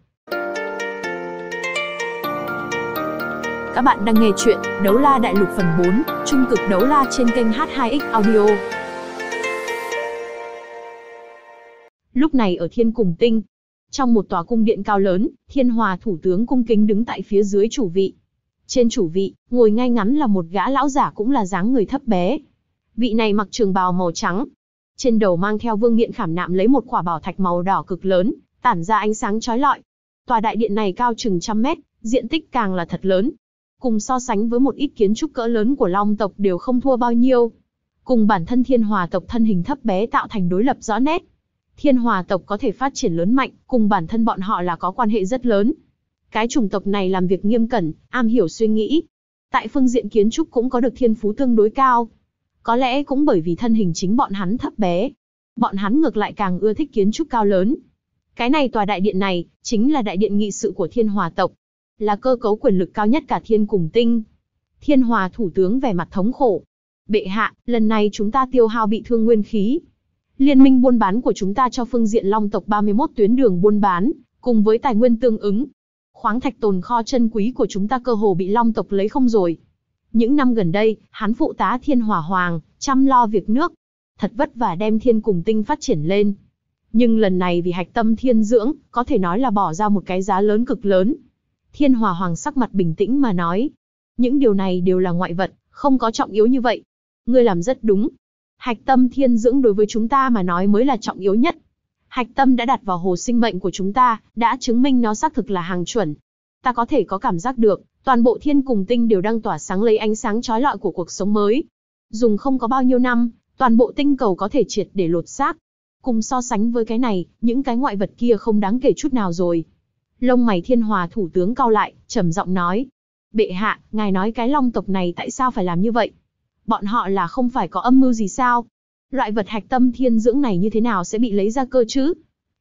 Các bạn đang nghe chuyện Đấu La Đại Lục phần 4, Trung cực Đấu La trên kênh H2X Audio. Lúc này ở Thiên Cùng Tinh, trong một tòa cung điện cao lớn, Thiên Hòa thủ tướng cung kính đứng tại phía dưới chủ vị. Trên chủ vị, ngồi ngay ngắn là một gã lão giả cũng là dáng người thấp bé. Vị này mặc trường bào màu trắng, trên đầu mang theo vương miện khảm nạm lấy một quả bảo thạch màu đỏ cực lớn, tản ra ánh sáng chói lọi. Tòa đại điện này cao chừng 100 mét, diện tích càng là thật lớn. Cùng so sánh với một ít kiến trúc cỡ lớn của Long tộc đều không thua bao nhiêu. Cùng bản thân Thiên Hòa tộc thân hình thấp bé tạo thành đối lập rõ nét. Thiên Hòa tộc có thể phát triển lớn mạnh, cùng bản thân bọn họ là có quan hệ rất lớn. Cái chủng tộc này làm việc nghiêm cẩn, am hiểu suy nghĩ. Tại phương diện kiến trúc cũng có được thiên phú tương đối cao. Có lẽ cũng bởi vì thân hình chính bọn hắn thấp bé. Bọn hắn ngược lại càng ưa thích kiến trúc cao lớn. Cái này tòa đại điện này, chính là đại điện nghị sự của Thiên Hòa tộc. Là cơ cấu quyền lực cao nhất cả Thiên Cùng Tinh. Thiên Hòa thủ tướng vẻ mặt thống khổ. Bệ hạ, lần này chúng ta tiêu hao bị thương nguyên khí. Liên minh buôn bán của chúng ta cho phương diện Long tộc 31 tuyến đường buôn bán, cùng với tài nguyên tương ứng. Khoáng thạch tồn kho chân quý của chúng ta cơ hồ bị Long tộc lấy không rồi. Những năm gần đây, hắn phụ tá Thiên Hỏa Hoàng, chăm lo việc nước. Thật vất vả đem Thiên Cùng Tinh phát triển lên. Nhưng lần này vì hạch tâm thiên dưỡng, có thể nói là bỏ ra một cái giá lớn cực lớn. Thiên Hỏa Hoàng sắc mặt bình tĩnh mà nói. Những điều này đều là ngoại vật, không có trọng yếu như vậy. Ngươi làm rất đúng. Hạch tâm thiên dưỡng đối với chúng ta mà nói mới là trọng yếu nhất. Hạch tâm đã đặt vào hồ sinh mệnh của chúng ta, đã chứng minh nó xác thực là hàng chuẩn. Ta có thể có cảm giác được, toàn bộ Thiên Cùng Tinh đều đang tỏa sáng lấy ánh sáng chói lọi của cuộc sống mới. Dùng không có bao nhiêu năm, toàn bộ tinh cầu có thể triệt để lột xác. Cùng so sánh với cái này, những cái ngoại vật kia không đáng kể chút nào rồi. Lông mày Thiên Hòa thủ tướng cau lại, trầm giọng nói. Bệ hạ, ngài nói cái Long tộc này tại sao phải làm như vậy? Bọn họ là không phải có âm mưu gì sao? Loại vật hạch tâm thiên dưỡng này như thế nào sẽ bị lấy ra cơ chứ?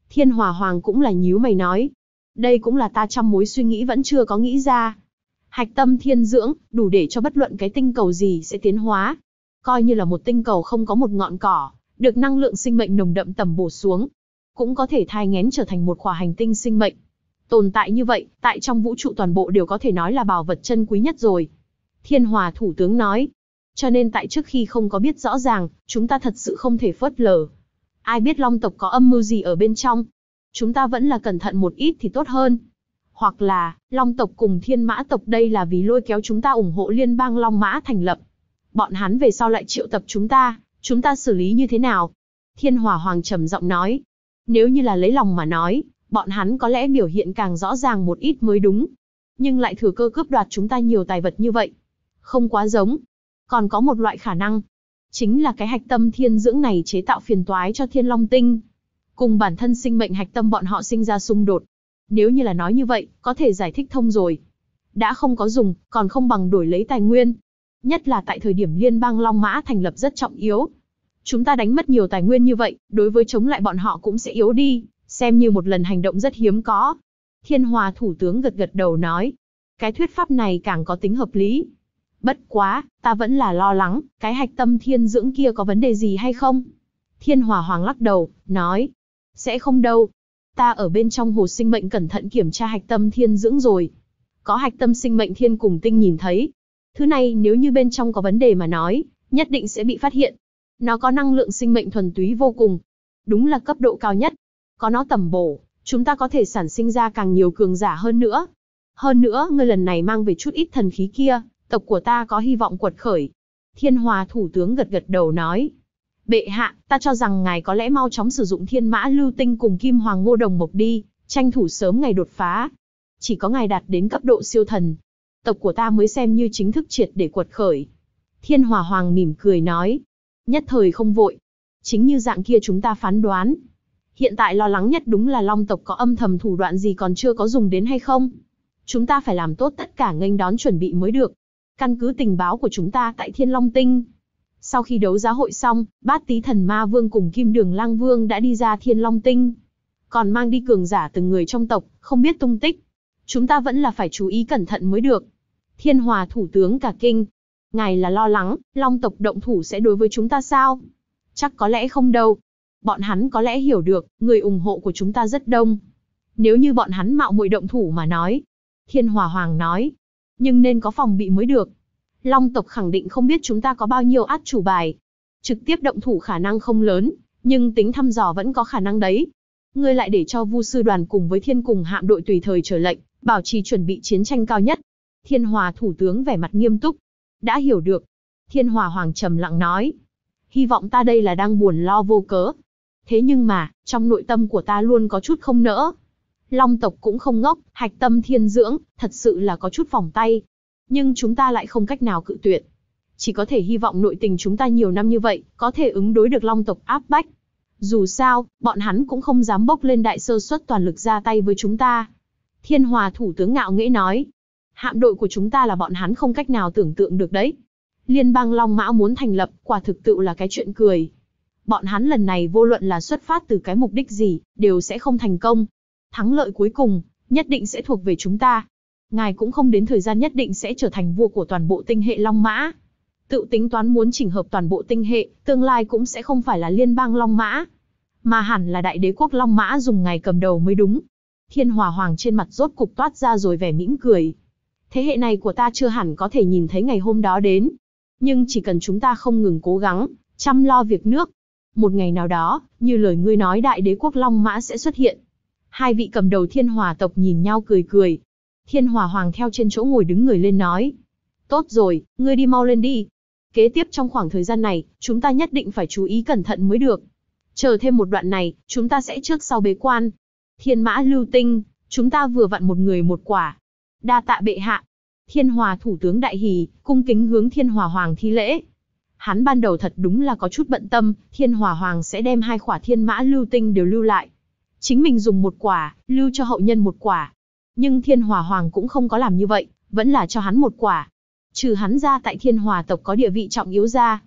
Thiên Hỏa Hoàng cũng là nhíu mày nói. Đây cũng là ta trăm mối suy nghĩ vẫn chưa có nghĩ ra. Hạch tâm thiên dưỡng, đủ để cho bất luận cái tinh cầu gì sẽ tiến hóa. Coi như là một tinh cầu không có một ngọn cỏ, được năng lượng sinh mệnh nồng đậm tầm bổ xuống, cũng có thể thai nghén trở thành một khỏa hành tinh sinh mệnh. Tồn tại như vậy, tại trong vũ trụ toàn bộ đều có thể nói là bảo vật chân quý nhất rồi. Thiên Hòa thủ tướng nói. Cho nên tại trước khi không có biết rõ ràng, chúng ta thật sự không thể phớt lờ. Ai biết Long tộc có âm mưu gì ở bên trong? Chúng ta vẫn là cẩn thận một ít thì tốt hơn. Hoặc là, Long tộc cùng Thiên Mã tộc đây là vì lôi kéo chúng ta ủng hộ liên bang Long Mã thành lập. Bọn hắn về sau lại triệu tập chúng ta xử lý như thế nào? Thiên Hỏa Hoàng trầm giọng nói. Nếu như là lấy lòng mà nói, bọn hắn có lẽ biểu hiện càng rõ ràng một ít mới đúng. Nhưng lại thừa cơ cướp đoạt chúng ta nhiều tài vật như vậy. Không quá giống. Còn có một loại khả năng. Chính là cái hạch tâm thiên dưỡng này chế tạo phiền toái cho Thiên Long Tinh. Cùng bản thân sinh mệnh hạch tâm bọn họ sinh ra xung đột. Nếu như là nói như vậy, có thể giải thích thông rồi. Đã không có dùng, còn không bằng đổi lấy tài nguyên. Nhất là tại thời điểm liên bang Long Mã thành lập rất trọng yếu. Chúng ta đánh mất nhiều tài nguyên như vậy, đối với chống lại bọn họ cũng sẽ yếu đi, xem như một lần hành động rất hiếm có. Thiên Hòa thủ tướng gật gật đầu nói. Cái thuyết pháp này càng có tính hợp lý. Bất quá, ta vẫn là lo lắng, cái hạch tâm thiên dưỡng kia có vấn đề gì hay không? Thiên Hòa Hoàng lắc đầu, nói. Sẽ không đâu. Ta ở bên trong hồ sinh mệnh cẩn thận kiểm tra hạch tâm thiên dưỡng rồi. Có hạch tâm sinh mệnh thiên cùng tinh nhìn thấy. Thứ này nếu như bên trong có vấn đề mà nói, nhất định sẽ bị phát hiện. Nó có năng lượng sinh mệnh thuần túy vô cùng. Đúng là cấp độ cao nhất. Có nó tầm bổ, chúng ta có thể sản sinh ra càng nhiều cường giả hơn nữa. Hơn nữa, ngươi lần này mang về chút ít thần khí kia, tộc của ta có hy vọng quật khởi. Thiên Hòa thủ tướng gật gật đầu nói. Bệ hạ, ta cho rằng ngài có lẽ mau chóng sử dụng Thiên Mã Lưu Tinh cùng Kim Hoàng Ngô Đồng Mộc đi, tranh thủ sớm ngày đột phá. Chỉ có ngài đạt đến cấp độ siêu thần, tộc của ta mới xem như chính thức triệt để quật khởi. Thiên Hòa Hoàng mỉm cười nói. Nhất thời không vội. Chính như dạng kia chúng ta phán đoán. Hiện tại lo lắng nhất đúng là Long tộc có âm thầm thủ đoạn gì còn chưa có dùng đến hay không. Chúng ta phải làm tốt tất cả nghênh đón chuẩn bị mới được. Căn cứ tình báo của chúng ta tại Thiên Long Tinh. Sau khi đấu giá hội xong, Bát Tý Thần Ma Vương cùng Kim Đường Lang Vương đã đi ra Thiên Long Tinh. Còn mang đi cường giả từng người trong tộc, không biết tung tích. Chúng ta vẫn là phải chú ý cẩn thận mới được. Thiên Hòa thủ tướng cả kinh. Ngài là lo lắng, Long tộc động thủ sẽ đối với chúng ta sao? Chắc có lẽ không đâu. Bọn hắn có lẽ hiểu được, người ủng hộ của chúng ta rất đông. Nếu như bọn hắn mạo muội động thủ mà nói. Thiên Hòa Hoàng nói. Nhưng nên có phòng bị mới được. Long tộc khẳng định không biết chúng ta có bao nhiêu át chủ bài. Trực tiếp động thủ khả năng không lớn, nhưng tính thăm dò vẫn có khả năng đấy. Ngươi lại để cho Vu sư đoàn cùng với Thiên cùng hạm đội tùy thời chờ lệnh, bảo trì chuẩn bị chiến tranh cao nhất. Thiên Hòa thủ tướng vẻ mặt nghiêm túc. Đã hiểu được. Thiên Hòa Hoàng trầm lặng nói. Hy vọng ta đây là đang buồn lo vô cớ. Thế nhưng mà, trong nội tâm của ta luôn có chút không nỡ. Long tộc cũng không ngốc, hạch tâm thiên dưỡng, thật sự là có chút phòng tay. Nhưng chúng ta lại không cách nào cự tuyệt. Chỉ có thể hy vọng nội tình chúng ta nhiều năm như vậy, có thể ứng đối được Long tộc áp bách. Dù sao, bọn hắn cũng không dám bốc lên đại sơ suất toàn lực ra tay với chúng ta. Thiên Hòa thủ tướng ngạo nghễ nói. Hạm đội của chúng ta là bọn hắn không cách nào tưởng tượng được đấy. Liên bang Long Mã muốn thành lập, quả thực tự là cái chuyện cười. Bọn hắn lần này vô luận là xuất phát từ cái mục đích gì, đều sẽ không thành công. Thắng lợi cuối cùng, nhất định sẽ thuộc về chúng ta. Ngài cũng không đến thời gian nhất định sẽ trở thành vua của toàn bộ tinh hệ Long Mã. Tự tính toán muốn chỉnh hợp toàn bộ tinh hệ, tương lai cũng sẽ không phải là liên bang Long Mã, mà hẳn là đại đế quốc Long Mã dùng ngài cầm đầu mới đúng. Thiên Hòa Hoàng trên mặt rốt cục toát ra rồi vẻ mỉm cười. Thế hệ này của ta chưa hẳn có thể nhìn thấy ngày hôm đó đến. Nhưng chỉ cần chúng ta không ngừng cố gắng, chăm lo việc nước. Một ngày nào đó, như lời ngươi nói đại đế quốc Long Mã sẽ xuất hiện. Hai vị cầm đầu Thiên Hòa tộc nhìn nhau cười cười. Thiên Hòa Hoàng theo trên chỗ ngồi đứng người lên nói. Tốt rồi, ngươi đi mau lên đi. Kế tiếp trong khoảng thời gian này, chúng ta nhất định phải chú ý cẩn thận mới được. Chờ thêm một đoạn này, chúng ta sẽ trước sau bế quan. Thiên Mã Lưu Tinh, chúng ta vừa vặn một người một quả. Đa tạ bệ hạ. Thiên Hòa thủ tướng đại hỉ, cung kính hướng Thiên Hòa Hoàng thi lễ. Hắn ban đầu thật đúng là có chút bận tâm, Thiên Hòa Hoàng sẽ đem 2 quả Thiên Mã Lưu Tinh đều lưu lại. Chính mình dùng 1 quả, lưu cho hậu nhân 1 quả. Nhưng Thiên Hòa Hoàng cũng không có làm như vậy, vẫn là cho hắn 1 quả. Trừ hắn ra tại Thiên Hòa tộc có địa vị trọng yếu ra.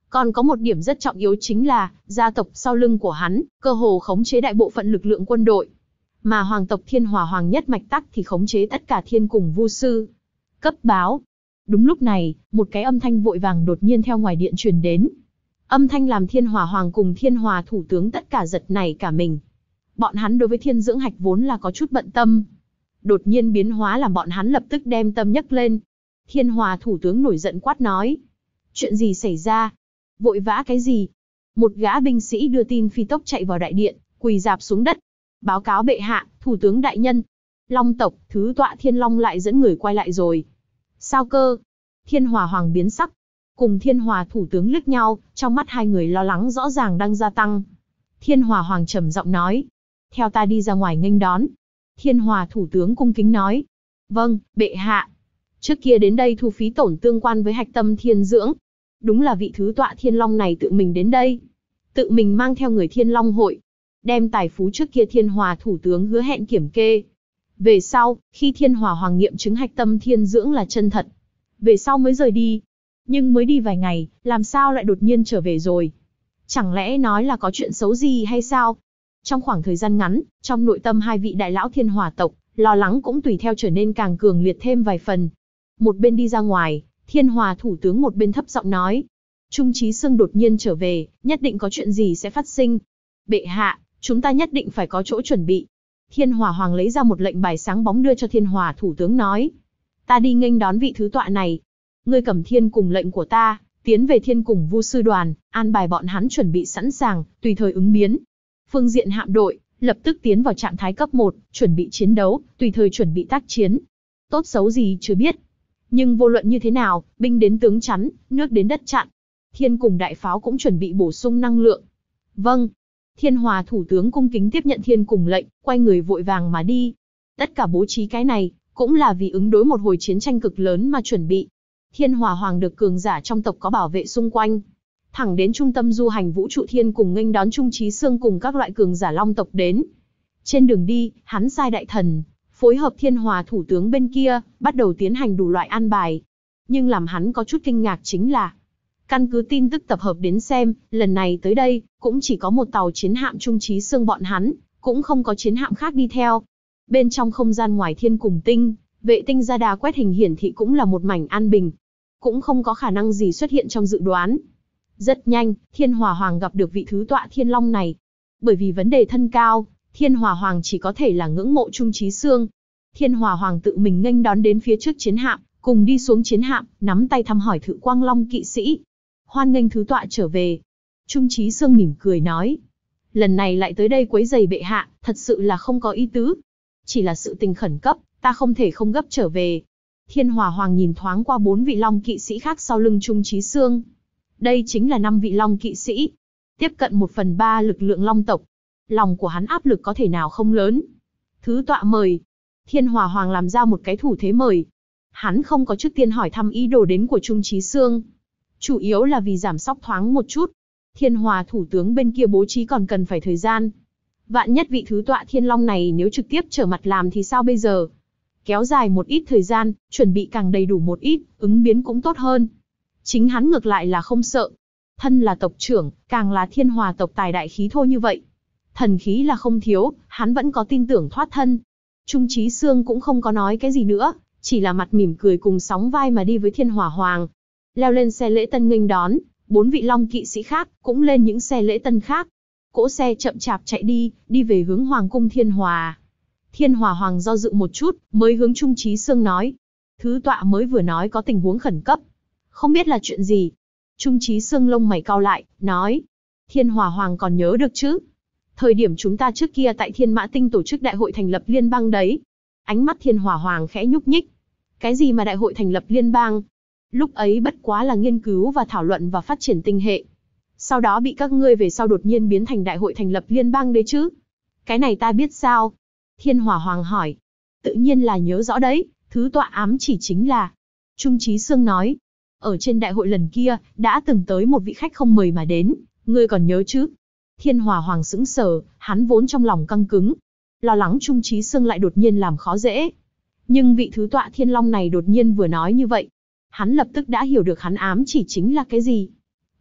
Còn có một điểm rất trọng yếu chính là, gia tộc sau lưng của hắn, cơ hồ khống chế đại bộ phận lực lượng quân đội. Mà hoàng tộc Thiên Hỏa Hoàng nhất mạch tắc thì khống chế tất cả thiên cùng vu sư. Cấp báo. Đúng lúc này, một cái âm thanh vội vàng đột nhiên theo ngoài điện truyền đến. Âm thanh làm Thiên Hỏa Hoàng cùng Thiên Hỏa thủ tướng tất cả giật nảy cả mình. Bọn hắn đối với Thiên Dưỡng Hạch vốn là có chút bận tâm. Đột nhiên biến hóa làm bọn hắn lập tức đem tâm nhấc lên. Thiên Hỏa thủ tướng nổi giận quát nói. Chuyện gì xảy ra? Vội vã cái gì? Một gã binh sĩ đưa tin phi tốc chạy vào đại điện, quỳ rạp xuống đất. Báo cáo bệ hạ, thủ tướng đại nhân. Long tộc, thứ tọa Thiên Long lại dẫn người quay lại rồi. Sao cơ? Thiên Hỏa Hoàng biến sắc. Cùng Thiên Hỏa thủ tướng liếc nhau, trong mắt hai người lo lắng rõ ràng đang gia tăng. Thiên Hỏa Hoàng trầm giọng nói. Theo ta đi ra ngoài nghênh đón. Thiên Hỏa thủ tướng cung kính nói. Vâng, bệ hạ. Trước kia đến đây thu phí tổn tương quan với hạch tâm thiên dưỡng. Đúng là vị thứ tọa Thiên Long này tự mình đến đây. Tự mình mang theo người Thiên Long hội. Đem tài phú trước kia Thiên Hỏa thủ tướng hứa hẹn kiểm kê. Về sau, khi Thiên Hỏa Hoàng nghiệm chứng hạch tâm thiên dưỡng là chân thật. Về sau mới rời đi. Nhưng mới đi vài ngày, làm sao lại đột nhiên trở về rồi? Chẳng lẽ nói là có chuyện xấu gì hay sao? Trong khoảng thời gian ngắn, trong nội tâm hai vị đại lão Thiên Hỏa tộc, lo lắng cũng tùy theo trở nên càng cường liệt thêm vài phần. Một bên đi ra ngoài, Thiên Hỏa thủ tướng một bên thấp giọng nói. Trung Chí Sương đột nhiên trở về, nhất định có chuyện gì sẽ phát sinh. Bệ hạ, chúng ta nhất định phải có chỗ chuẩn bị. Thiên Hỏa Hoàng lấy ra một lệnh bài sáng bóng đưa cho Thiên Hỏa thủ tướng nói. Ta đi nghênh đón vị thứ tọa này. Ngươi cầm thiên cùng lệnh của ta, tiến về thiên cùng vu sư đoàn, an bài bọn hắn chuẩn bị sẵn sàng, tùy thời ứng biến. Phương diện hạm đội, lập tức tiến vào trạng thái cấp 1, chuẩn bị chiến đấu, tùy thời chuẩn bị tác chiến. Tốt xấu gì chưa biết. Nhưng vô luận như thế nào, binh đến tướng chắn, nước đến đất chặn. Thiên cùng đại pháo cũng chuẩn bị bổ sung năng lượng. Vâng. Thiên Hỏa thủ tướng cung kính tiếp nhận thiên cùng lệnh, quay người vội vàng mà đi. Tất cả bố trí cái này, cũng là vì ứng đối một hồi chiến tranh cực lớn mà chuẩn bị. Thiên Hỏa Hoàng được cường giả trong tộc có bảo vệ xung quanh. Thẳng đến trung tâm du hành vũ trụ thiên cùng nghênh đón Trung Chí Sương cùng các loại cường giả long tộc đến. Trên đường đi, hắn sai đại thần, phối hợp Thiên Hỏa thủ tướng bên kia, bắt đầu tiến hành đủ loại an bài. Nhưng làm hắn có chút kinh ngạc chính là, căn cứ tin tức tập hợp đến xem, lần này tới đây, cũng chỉ có một tàu chiến hạm Trung Chí Sương bọn hắn, cũng không có chiến hạm khác đi theo. Bên trong không gian ngoài thiên cùng tinh, vệ tinh radar quét hình hiển thị cũng là một mảnh an bình. Cũng không có khả năng gì xuất hiện trong dự đoán. Rất nhanh, Thiên Hỏa Hoàng gặp được vị thứ tọa Thiên Long này. Bởi vì vấn đề thân cao, Thiên Hỏa Hoàng chỉ có thể là ngưỡng mộ Trung Chí Sương. Thiên Hỏa Hoàng tự mình nghênh đón đến phía trước chiến hạm, cùng đi xuống chiến hạm, nắm tay thăm hỏi Thự Quang Long kỵ sĩ. Hoan nghênh thứ tọa trở về. Trung Chí Sương mỉm cười nói. Lần này lại tới đây quấy rầy bệ hạ, thật sự là không có ý tứ. Chỉ là sự tình khẩn cấp, ta không thể không gấp trở về. Thiên Hỏa Hoàng nhìn thoáng qua 4 vị Long kỵ sĩ khác sau lưng Trung Chí Sương. Đây chính là 5 vị Long kỵ sĩ. Tiếp cận 1/3 lực lượng Long tộc. Lòng của hắn áp lực có thể nào không lớn. Thứ tọa mời. Thiên Hỏa Hoàng làm ra một cái thủ thế mời. Hắn không có trước tiên hỏi thăm ý đồ đến của Trung Chí Sương. Chủ yếu là vì giảm sóc thoáng một chút. Thiên Hỏa thủ tướng bên kia bố trí còn cần phải thời gian. Vạn nhất vị thứ tọa Thiên Long này nếu trực tiếp trở mặt làm thì sao bây giờ? Kéo dài một ít thời gian, chuẩn bị càng đầy đủ một ít, ứng biến cũng tốt hơn. Chính hắn ngược lại là không sợ. Thân là tộc trưởng, càng là Thiên Hỏa tộc tài đại khí thô như vậy. Thần khí là không thiếu, hắn vẫn có tin tưởng thoát thân. Trung Chí Sương cũng không có nói cái gì nữa, chỉ là mặt mỉm cười cùng sóng vai mà đi với Thiên Hỏa Hoàng. Leo lên xe lễ tân nghênh đón, 4 vị Long kỵ sĩ khác cũng lên những xe lễ tân khác. Cỗ xe chậm chạp chạy đi về hướng Hoàng cung Thiên Hỏa. Thiên Hỏa Hoàng do dự một chút, mới hướng Trung Chí Sương nói. Thứ tọa mới vừa nói có tình huống khẩn cấp. Không biết là chuyện gì. Trung Chí Sương lông mày cau lại, nói. Thiên Hỏa Hoàng còn nhớ được chứ? Thời điểm chúng ta trước kia tại Thiên Mã Tinh tổ chức đại hội thành lập liên bang đấy. Ánh mắt Thiên Hỏa Hoàng khẽ nhúc nhích. Cái gì mà đại hội thành lập liên bang? Lúc ấy bất quá là nghiên cứu và thảo luận và phát triển tinh hệ. Sau đó bị các ngươi về sau đột nhiên biến thành đại hội thành lập liên bang đấy chứ? Cái này ta biết sao? Thiên Hỏa Hoàng hỏi. Tự nhiên là nhớ rõ đấy, thứ tọa ám chỉ chính là. Trung Chí Sương nói. Ở trên đại hội lần kia, đã từng tới một vị khách không mời mà đến, ngươi còn nhớ chứ? Thiên Hỏa Hoàng sững sờ, hắn vốn trong lòng căng cứng. Lo lắng Trung Chí Sương lại đột nhiên làm khó dễ. Nhưng vị thứ tọa Thiên Long này đột nhiên vừa nói như vậy. Hắn lập tức đã hiểu được hắn ám chỉ chính là cái gì.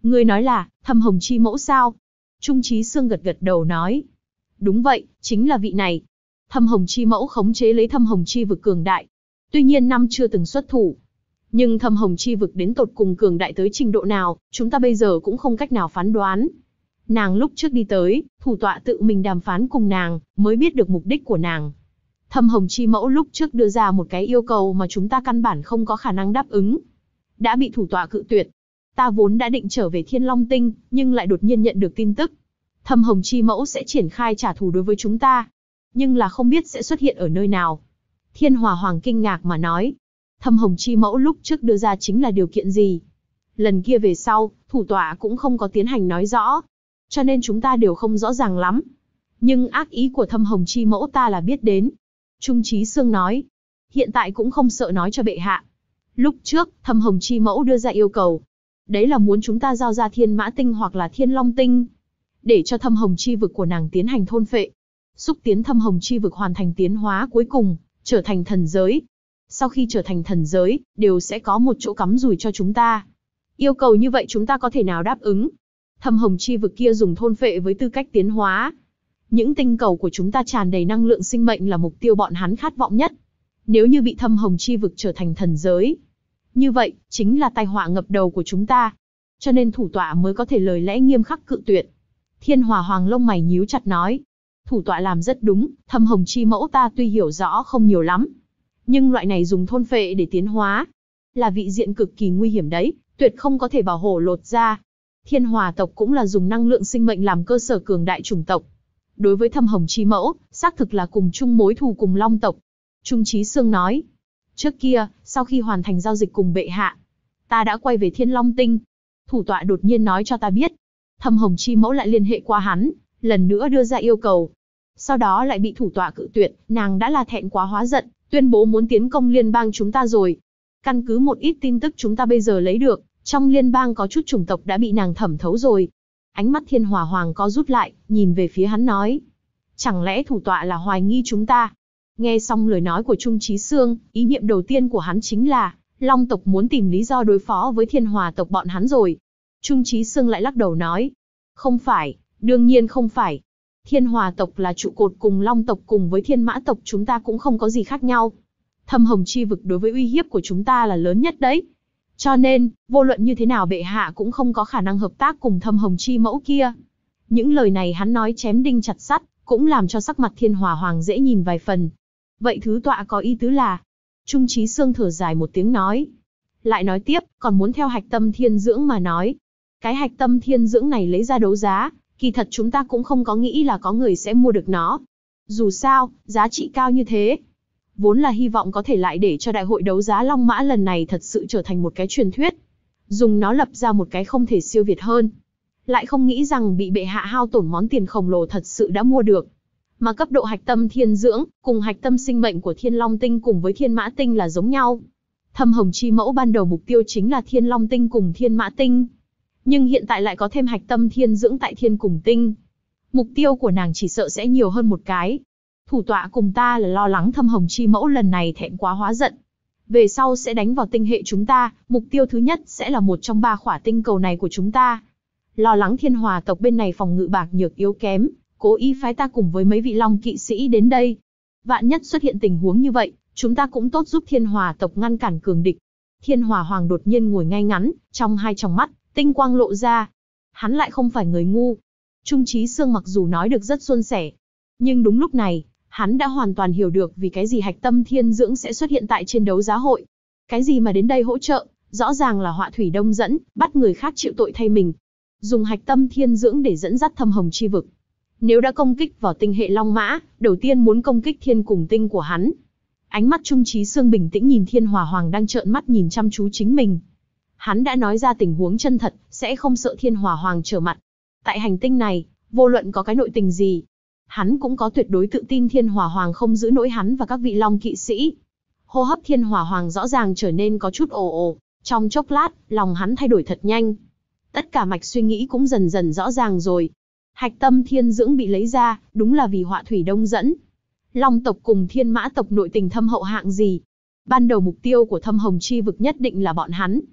Ngươi nói là, Thâm Hồng Chi Mẫu sao? Trung Chí Xương gật gật đầu nói. Đúng vậy, chính là vị này. Thâm Hồng Chi Mẫu khống chế lấy Thâm Hồng Chi vực cường đại. Tuy nhiên năm chưa từng xuất thủ. Nhưng Thâm Hồng Chi vực đến tột cùng cường đại tới trình độ nào, chúng ta bây giờ cũng không cách nào phán đoán. Nàng lúc trước đi tới, thủ tọa tự mình đàm phán cùng nàng, mới biết được mục đích của nàng. Thâm Hồng Chi Mẫu lúc trước đưa ra một cái yêu cầu mà chúng ta căn bản không có khả năng đáp ứng. Đã bị thủ tọa cự tuyệt. Ta vốn đã định trở về Thiên Long Tinh, nhưng lại đột nhiên nhận được tin tức. Thâm Hồng Chi Mẫu sẽ triển khai trả thù đối với chúng ta. Nhưng là không biết sẽ xuất hiện ở nơi nào. Thiên Hỏa Hoàng kinh ngạc mà nói. Thâm Hồng Chi Mẫu lúc trước đưa ra chính là điều kiện gì? Lần kia về sau, thủ tọa cũng không có tiến hành nói rõ. Cho nên chúng ta đều không rõ ràng lắm. Nhưng ác ý của Thâm Hồng Chi Mẫu ta là biết đến. Trung Chí Xương nói. Hiện tại cũng không sợ nói cho bệ hạ. Lúc trước, Thâm Hồng Chi Mẫu đưa ra yêu cầu. Đấy là muốn chúng ta giao ra Thiên Mã Tinh hoặc là Thiên Long Tinh. Để cho Thâm Hồng Chi vực của nàng tiến hành thôn phệ. Xúc tiến Thâm Hồng Chi vực hoàn thành tiến hóa cuối cùng, trở thành thần giới. Sau khi trở thành thần giới, đều sẽ có một chỗ cắm rủi cho chúng ta. Yêu cầu như vậy chúng ta có thể nào đáp ứng? Thâm Hồng Chi vực kia dùng thôn phệ với tư cách tiến hóa. Những tinh cầu của chúng ta tràn đầy năng lượng sinh mệnh là mục tiêu bọn hắn khát vọng nhất. Nếu như bị Thâm Hồng Chi vực trở thành thần giới, như vậy, chính là tai họa ngập đầu của chúng ta. Cho nên thủ tọa mới có thể lời lẽ nghiêm khắc cự tuyệt. Thiên Hỏa Hoàng lông mày nhíu chặt nói. Thủ tọa làm rất đúng, Thâm Hồng Chi Mẫu ta tuy hiểu rõ không nhiều lắm. Nhưng loại này dùng thôn phệ để tiến hóa, là vị diện cực kỳ nguy hiểm đấy, tuyệt không có thể bảo hổ lột ra. Thiên Hỏa tộc cũng là dùng năng lượng sinh mệnh làm cơ sở cường đại chủng tộc. Đối với Thâm Hồng Chi Mẫu, xác thực là cùng chung mối thù cùng Long tộc. Trung Chí Xương nói. Trước kia, sau khi hoàn thành giao dịch cùng bệ hạ, ta đã quay về Thiên Long Tinh. Thủ tọa đột nhiên nói cho ta biết, Thâm Hồng Chi Mẫu lại liên hệ qua hắn, lần nữa đưa ra yêu cầu. Sau đó lại bị thủ tọa cự tuyệt, nàng đã là thẹn quá hóa giận, tuyên bố muốn tiến công liên bang chúng ta rồi. Căn cứ một ít tin tức chúng ta bây giờ lấy được, trong liên bang có chút chủng tộc đã bị nàng thẩm thấu rồi. Ánh mắt Thiên Hỏa Hoàng co rút lại, nhìn về phía hắn nói. Chẳng lẽ thủ tọa là hoài nghi chúng ta? Nghe xong lời nói của Trung Chí Xương, ý niệm đầu tiên của hắn chính là, Long tộc muốn tìm lý do đối phó với Thiên Hỏa tộc bọn hắn rồi. Trung Chí Xương lại lắc đầu nói. Không phải, đương nhiên không phải. Thiên Hỏa tộc là trụ cột cùng Long tộc cùng với Thiên Mã tộc chúng ta cũng không có gì khác nhau. Thâm Hồng Chi vực đối với uy hiếp của chúng ta là lớn nhất đấy. Cho nên, vô luận như thế nào bệ hạ cũng không có khả năng hợp tác cùng Thâm Hồng Chi Mẫu kia. Những lời này hắn nói chém đinh chặt sắt, cũng làm cho sắc mặt Thiên Hỏa Hoàng dễ nhìn vài phần. Vậy thứ tọa có ý tứ là? Trung Chí Xương thở dài một tiếng nói. Lại nói tiếp, còn muốn theo hạch tâm thiên dưỡng mà nói. Cái hạch tâm thiên dưỡng này lấy ra đấu giá, kỳ thật chúng ta cũng không có nghĩ là có người sẽ mua được nó. Dù sao, giá trị cao như thế. Vốn là hy vọng có thể lại để cho đại hội đấu giá Long Mã lần này thật sự trở thành một cái truyền thuyết. Dùng nó lập ra một cái không thể siêu việt hơn. Lại không nghĩ rằng bị bệ hạ hao tổn món tiền khổng lồ thật sự đã mua được. Mà cấp độ hạch tâm thiên dưỡng, cùng hạch tâm sinh mệnh của Thiên Long Tinh cùng với Thiên Mã Tinh là giống nhau. Thâm Hồng Chi Mẫu ban đầu mục tiêu chính là Thiên Long Tinh cùng Thiên Mã Tinh. Nhưng hiện tại lại có thêm hạch tâm thiên dưỡng tại Thiên Cùng Tinh. Mục tiêu của nàng chỉ sợ sẽ nhiều hơn một cái. Thủ tọa cùng ta là lo lắng Thâm Hồng Chi Mẫu lần này thẹn quá hóa giận. Về sau sẽ đánh vào tinh hệ chúng ta, mục tiêu thứ nhất sẽ là một trong 3 khỏa tinh cầu này của chúng ta. Lo lắng Thiên Hỏa tộc bên này phòng ngự bạc nhược yếu kém, cố ý phái ta cùng với mấy vị Long kỵ sĩ đến đây. Vạn nhất xuất hiện tình huống như vậy, chúng ta cũng tốt giúp Thiên Hỏa tộc ngăn cản cường địch. Thiên Hỏa Hoàng đột nhiên ngồi ngay ngắn, trong hai tròng mắt, tinh quang lộ ra. Hắn lại không phải người ngu. Trung Chí Xương mặc dù nói được rất suôn sẻ, nhưng đúng lúc này, hắn đã hoàn toàn hiểu được vì cái gì hạch tâm thiên dưỡng sẽ xuất hiện tại trên đấu giá hội. Cái gì mà đến đây hỗ trợ, rõ ràng là họa thủy đông dẫn, bắt người khác chịu tội thay mình. Dùng hạch tâm thiên dưỡng để dẫn dắt Thâm Hồng chi vực. Nếu đã công kích vào tinh hệ Long Mã, đầu tiên muốn công kích Thiên Cùng Tinh của hắn. Ánh mắt Trung Chí Xương bình tĩnh nhìn Thiên Hỏa Hoàng đang trợn mắt nhìn chăm chú chính mình. Hắn đã nói ra tình huống chân thật, sẽ không sợ Thiên Hỏa Hoàng trở mặt. Tại hành tinh này, vô luận có cái nội tình gì, hắn cũng có tuyệt đối tự tin Thiên Hỏa Hoàng không giữ nổi hắn và các vị Long kỵ sĩ. Hô hấp Thiên Hỏa Hoàng rõ ràng trở nên có chút ồ ồ, trong chốc lát, lòng hắn thay đổi thật nhanh. Tất cả mạch suy nghĩ cũng dần dần rõ ràng rồi. Hạch tâm thiên dưỡng bị lấy ra, đúng là vì họa thủy đông dẫn. Long tộc cùng Thiên Mã tộc nội tình thâm hậu hạng gì? Ban đầu mục tiêu của Thâm Hồng chi vực nhất định là bọn hắn.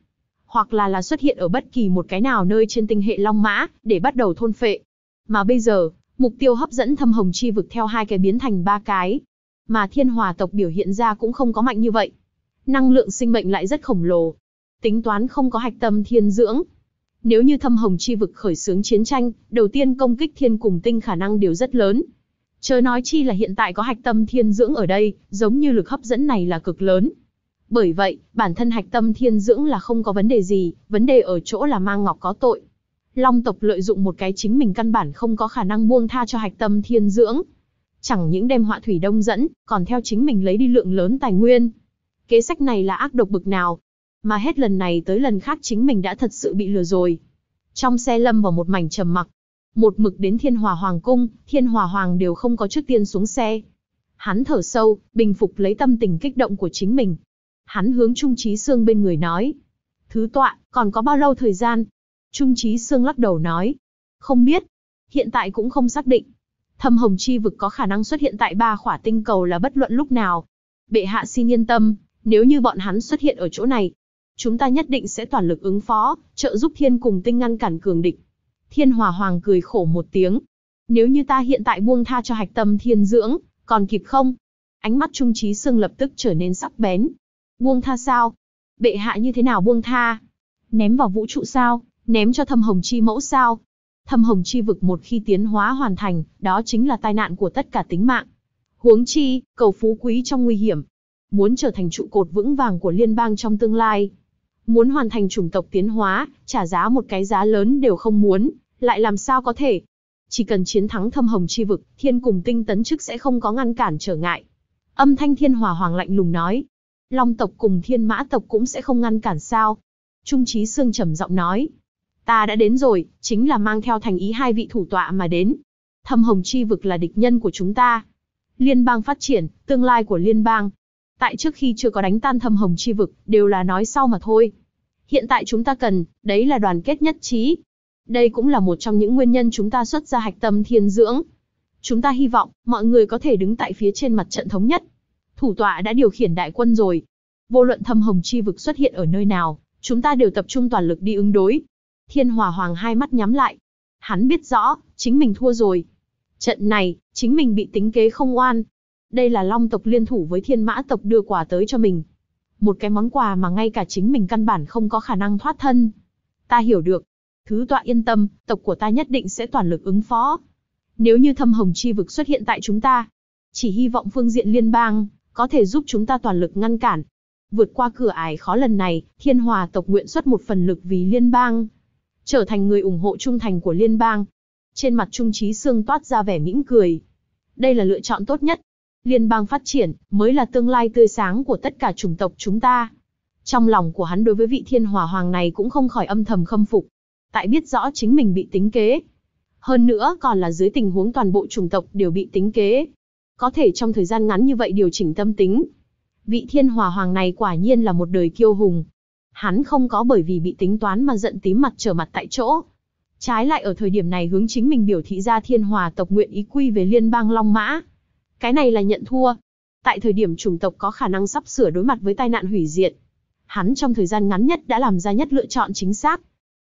hoặc là xuất hiện ở bất kỳ một cái nào nơi trên tinh hệ Long Mã, để bắt đầu thôn phệ. Mà bây giờ, mục tiêu hấp dẫn thâm hồng chi vực theo 2 cái biến thành 3 cái. Mà thiên hỏa tộc biểu hiện ra cũng không có mạnh như vậy. Năng lượng sinh mệnh lại rất khổng lồ. Tính toán không có hạch tâm thiên dưỡng. Nếu như thâm hồng chi vực khởi xướng chiến tranh, đầu tiên công kích thiên cùng tinh khả năng đều rất lớn. Chớ nói chi là hiện tại có hạch tâm thiên dưỡng ở đây, giống như lực hấp dẫn này là cực lớn. Bởi vậy, bản thân hạch tâm thiên dưỡng là không có vấn đề gì, vấn đề ở chỗ là mang ngọc có tội. Long tộc lợi dụng một cái chính mình căn bản không có khả năng buông tha cho hạch tâm thiên dưỡng. Chẳng những đem họa thủy đông dẫn, còn theo chính mình lấy đi lượng lớn tài nguyên. Kế sách này là ác độc bực nào. Mà hết lần này tới lần khác chính mình đã thật sự bị lừa rồi. Trong xe lâm vào một mảnh trầm mặc. Một mực đến Thiên Hỏa Hoàng cung, Thiên Hỏa Hoàng đều không có trước tiên xuống xe. Hắn thở sâu, bình phục lấy tâm tình kích động của chính mình. Hắn hướng Trung Chí Sương bên người nói. Thứ tọa, còn có bao lâu thời gian? Trung Chí Sương lắc đầu nói. Không biết. Hiện tại cũng không xác định. Thâm hồng chi vực có khả năng xuất hiện tại 3 khỏa tinh cầu là bất luận lúc nào. Bệ hạ xin yên tâm, nếu như bọn hắn xuất hiện ở chỗ này, chúng ta nhất định sẽ toàn lực ứng phó, trợ giúp thiên cùng tinh ngăn cản cường địch. Thiên Hỏa Hoàng cười khổ một tiếng. Nếu như ta hiện tại buông tha cho hạch tâm thiên dưỡng, còn kịp không? Ánh mắt Trung Chí Sương lập tức trở nên sắc bén. Buông tha sao? Bệ hạ như thế nào buông tha? Ném vào vũ trụ sao? Ném cho thâm hồng chi mẫu sao? Thâm hồng chi vực một khi tiến hóa hoàn thành, đó chính là tai nạn của tất cả tính mạng. Huống chi, cầu phú quý trong nguy hiểm. Muốn trở thành trụ cột vững vàng của liên bang trong tương lai. Muốn hoàn thành chủng tộc tiến hóa, trả giá một cái giá lớn đều không muốn, lại làm sao có thể. Chỉ cần chiến thắng thâm hồng chi vực, thiên cùng tinh tấn chức sẽ không có ngăn cản trở ngại. Âm thanh Thiên Hỏa Hoàng lạnh lùng nói. Long tộc cùng Thiên Mã tộc cũng sẽ không ngăn cản sao? Trung Chí Sương trầm giọng nói. Ta đã đến rồi, chính là mang theo thành ý 2 vị thủ tọa mà đến. Thâm hồng chi vực là địch nhân của chúng ta. Liên bang phát triển, tương lai của liên bang. Tại trước khi chưa có đánh tan thâm hồng chi vực, đều là nói sau mà thôi. Hiện tại chúng ta cần, đấy là đoàn kết nhất trí. Đây cũng là một trong những nguyên nhân chúng ta xuất ra hạch tâm thiên dưỡng. Chúng ta hy vọng, mọi người có thể đứng tại phía trên mặt trận thống nhất. Thủ tọa đã điều khiển đại quân rồi. Vô luận thâm hồng chi vực xuất hiện ở nơi nào, chúng ta đều tập trung toàn lực đi ứng đối. Thiên Hỏa Hoàng hai mắt nhắm lại. Hắn biết rõ, chính mình thua rồi. Trận này, chính mình bị tính kế không oan. Đây là Long tộc liên thủ với Thiên Mã tộc đưa quà tới cho mình. Một cái món quà mà ngay cả chính mình căn bản không có khả năng thoát thân. Ta hiểu được. Thứ tọa yên tâm, tộc của ta nhất định sẽ toàn lực ứng phó. Nếu như thâm hồng chi vực xuất hiện tại chúng ta, chỉ hy vọng phương diện liên bang có thể giúp chúng ta toàn lực ngăn cản. Vượt qua cửa ải khó lần này, Thiên Hỏa tộc nguyện xuất một phần lực vì liên bang. Trở thành người ủng hộ trung thành của liên bang. Trên mặt Trung Chí Sương toát ra vẻ mỉm cười. Đây là lựa chọn tốt nhất. Liên bang phát triển, mới là tương lai tươi sáng của tất cả chủng tộc chúng ta. Trong lòng của hắn đối với vị Thiên Hỏa Hoàng này cũng không khỏi âm thầm khâm phục. Tại biết rõ chính mình bị tính kế. Hơn nữa còn là dưới tình huống toàn bộ chủng tộc đều bị tính kế. Có thể trong thời gian ngắn như vậy điều chỉnh tâm tính. Vị Thiên Hỏa Hoàng này quả nhiên là một đời kiêu hùng. Hắn không có bởi vì bị tính toán mà giận tím mặt trở mặt tại chỗ. Trái lại ở thời điểm này hướng chính mình biểu thị ra Thiên Hỏa tộc nguyện ý quy về liên bang Long Mã. Cái này là nhận thua. Tại thời điểm chủng tộc có khả năng sắp sửa đối mặt với tai nạn hủy diệt. Hắn trong thời gian ngắn nhất đã làm ra nhất lựa chọn chính xác.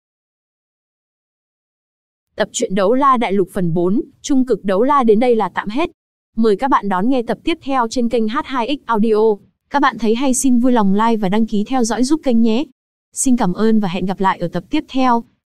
Tập truyện Đấu La Đại Lục phần 4, Trung cực Đấu La đến đây là tạm hết. Mời các bạn đón nghe tập tiếp theo trên kênh H2X Audio. Các bạn thấy hay xin vui lòng like và đăng ký theo dõi giúp kênh nhé. Xin cảm ơn và hẹn gặp lại ở tập tiếp theo.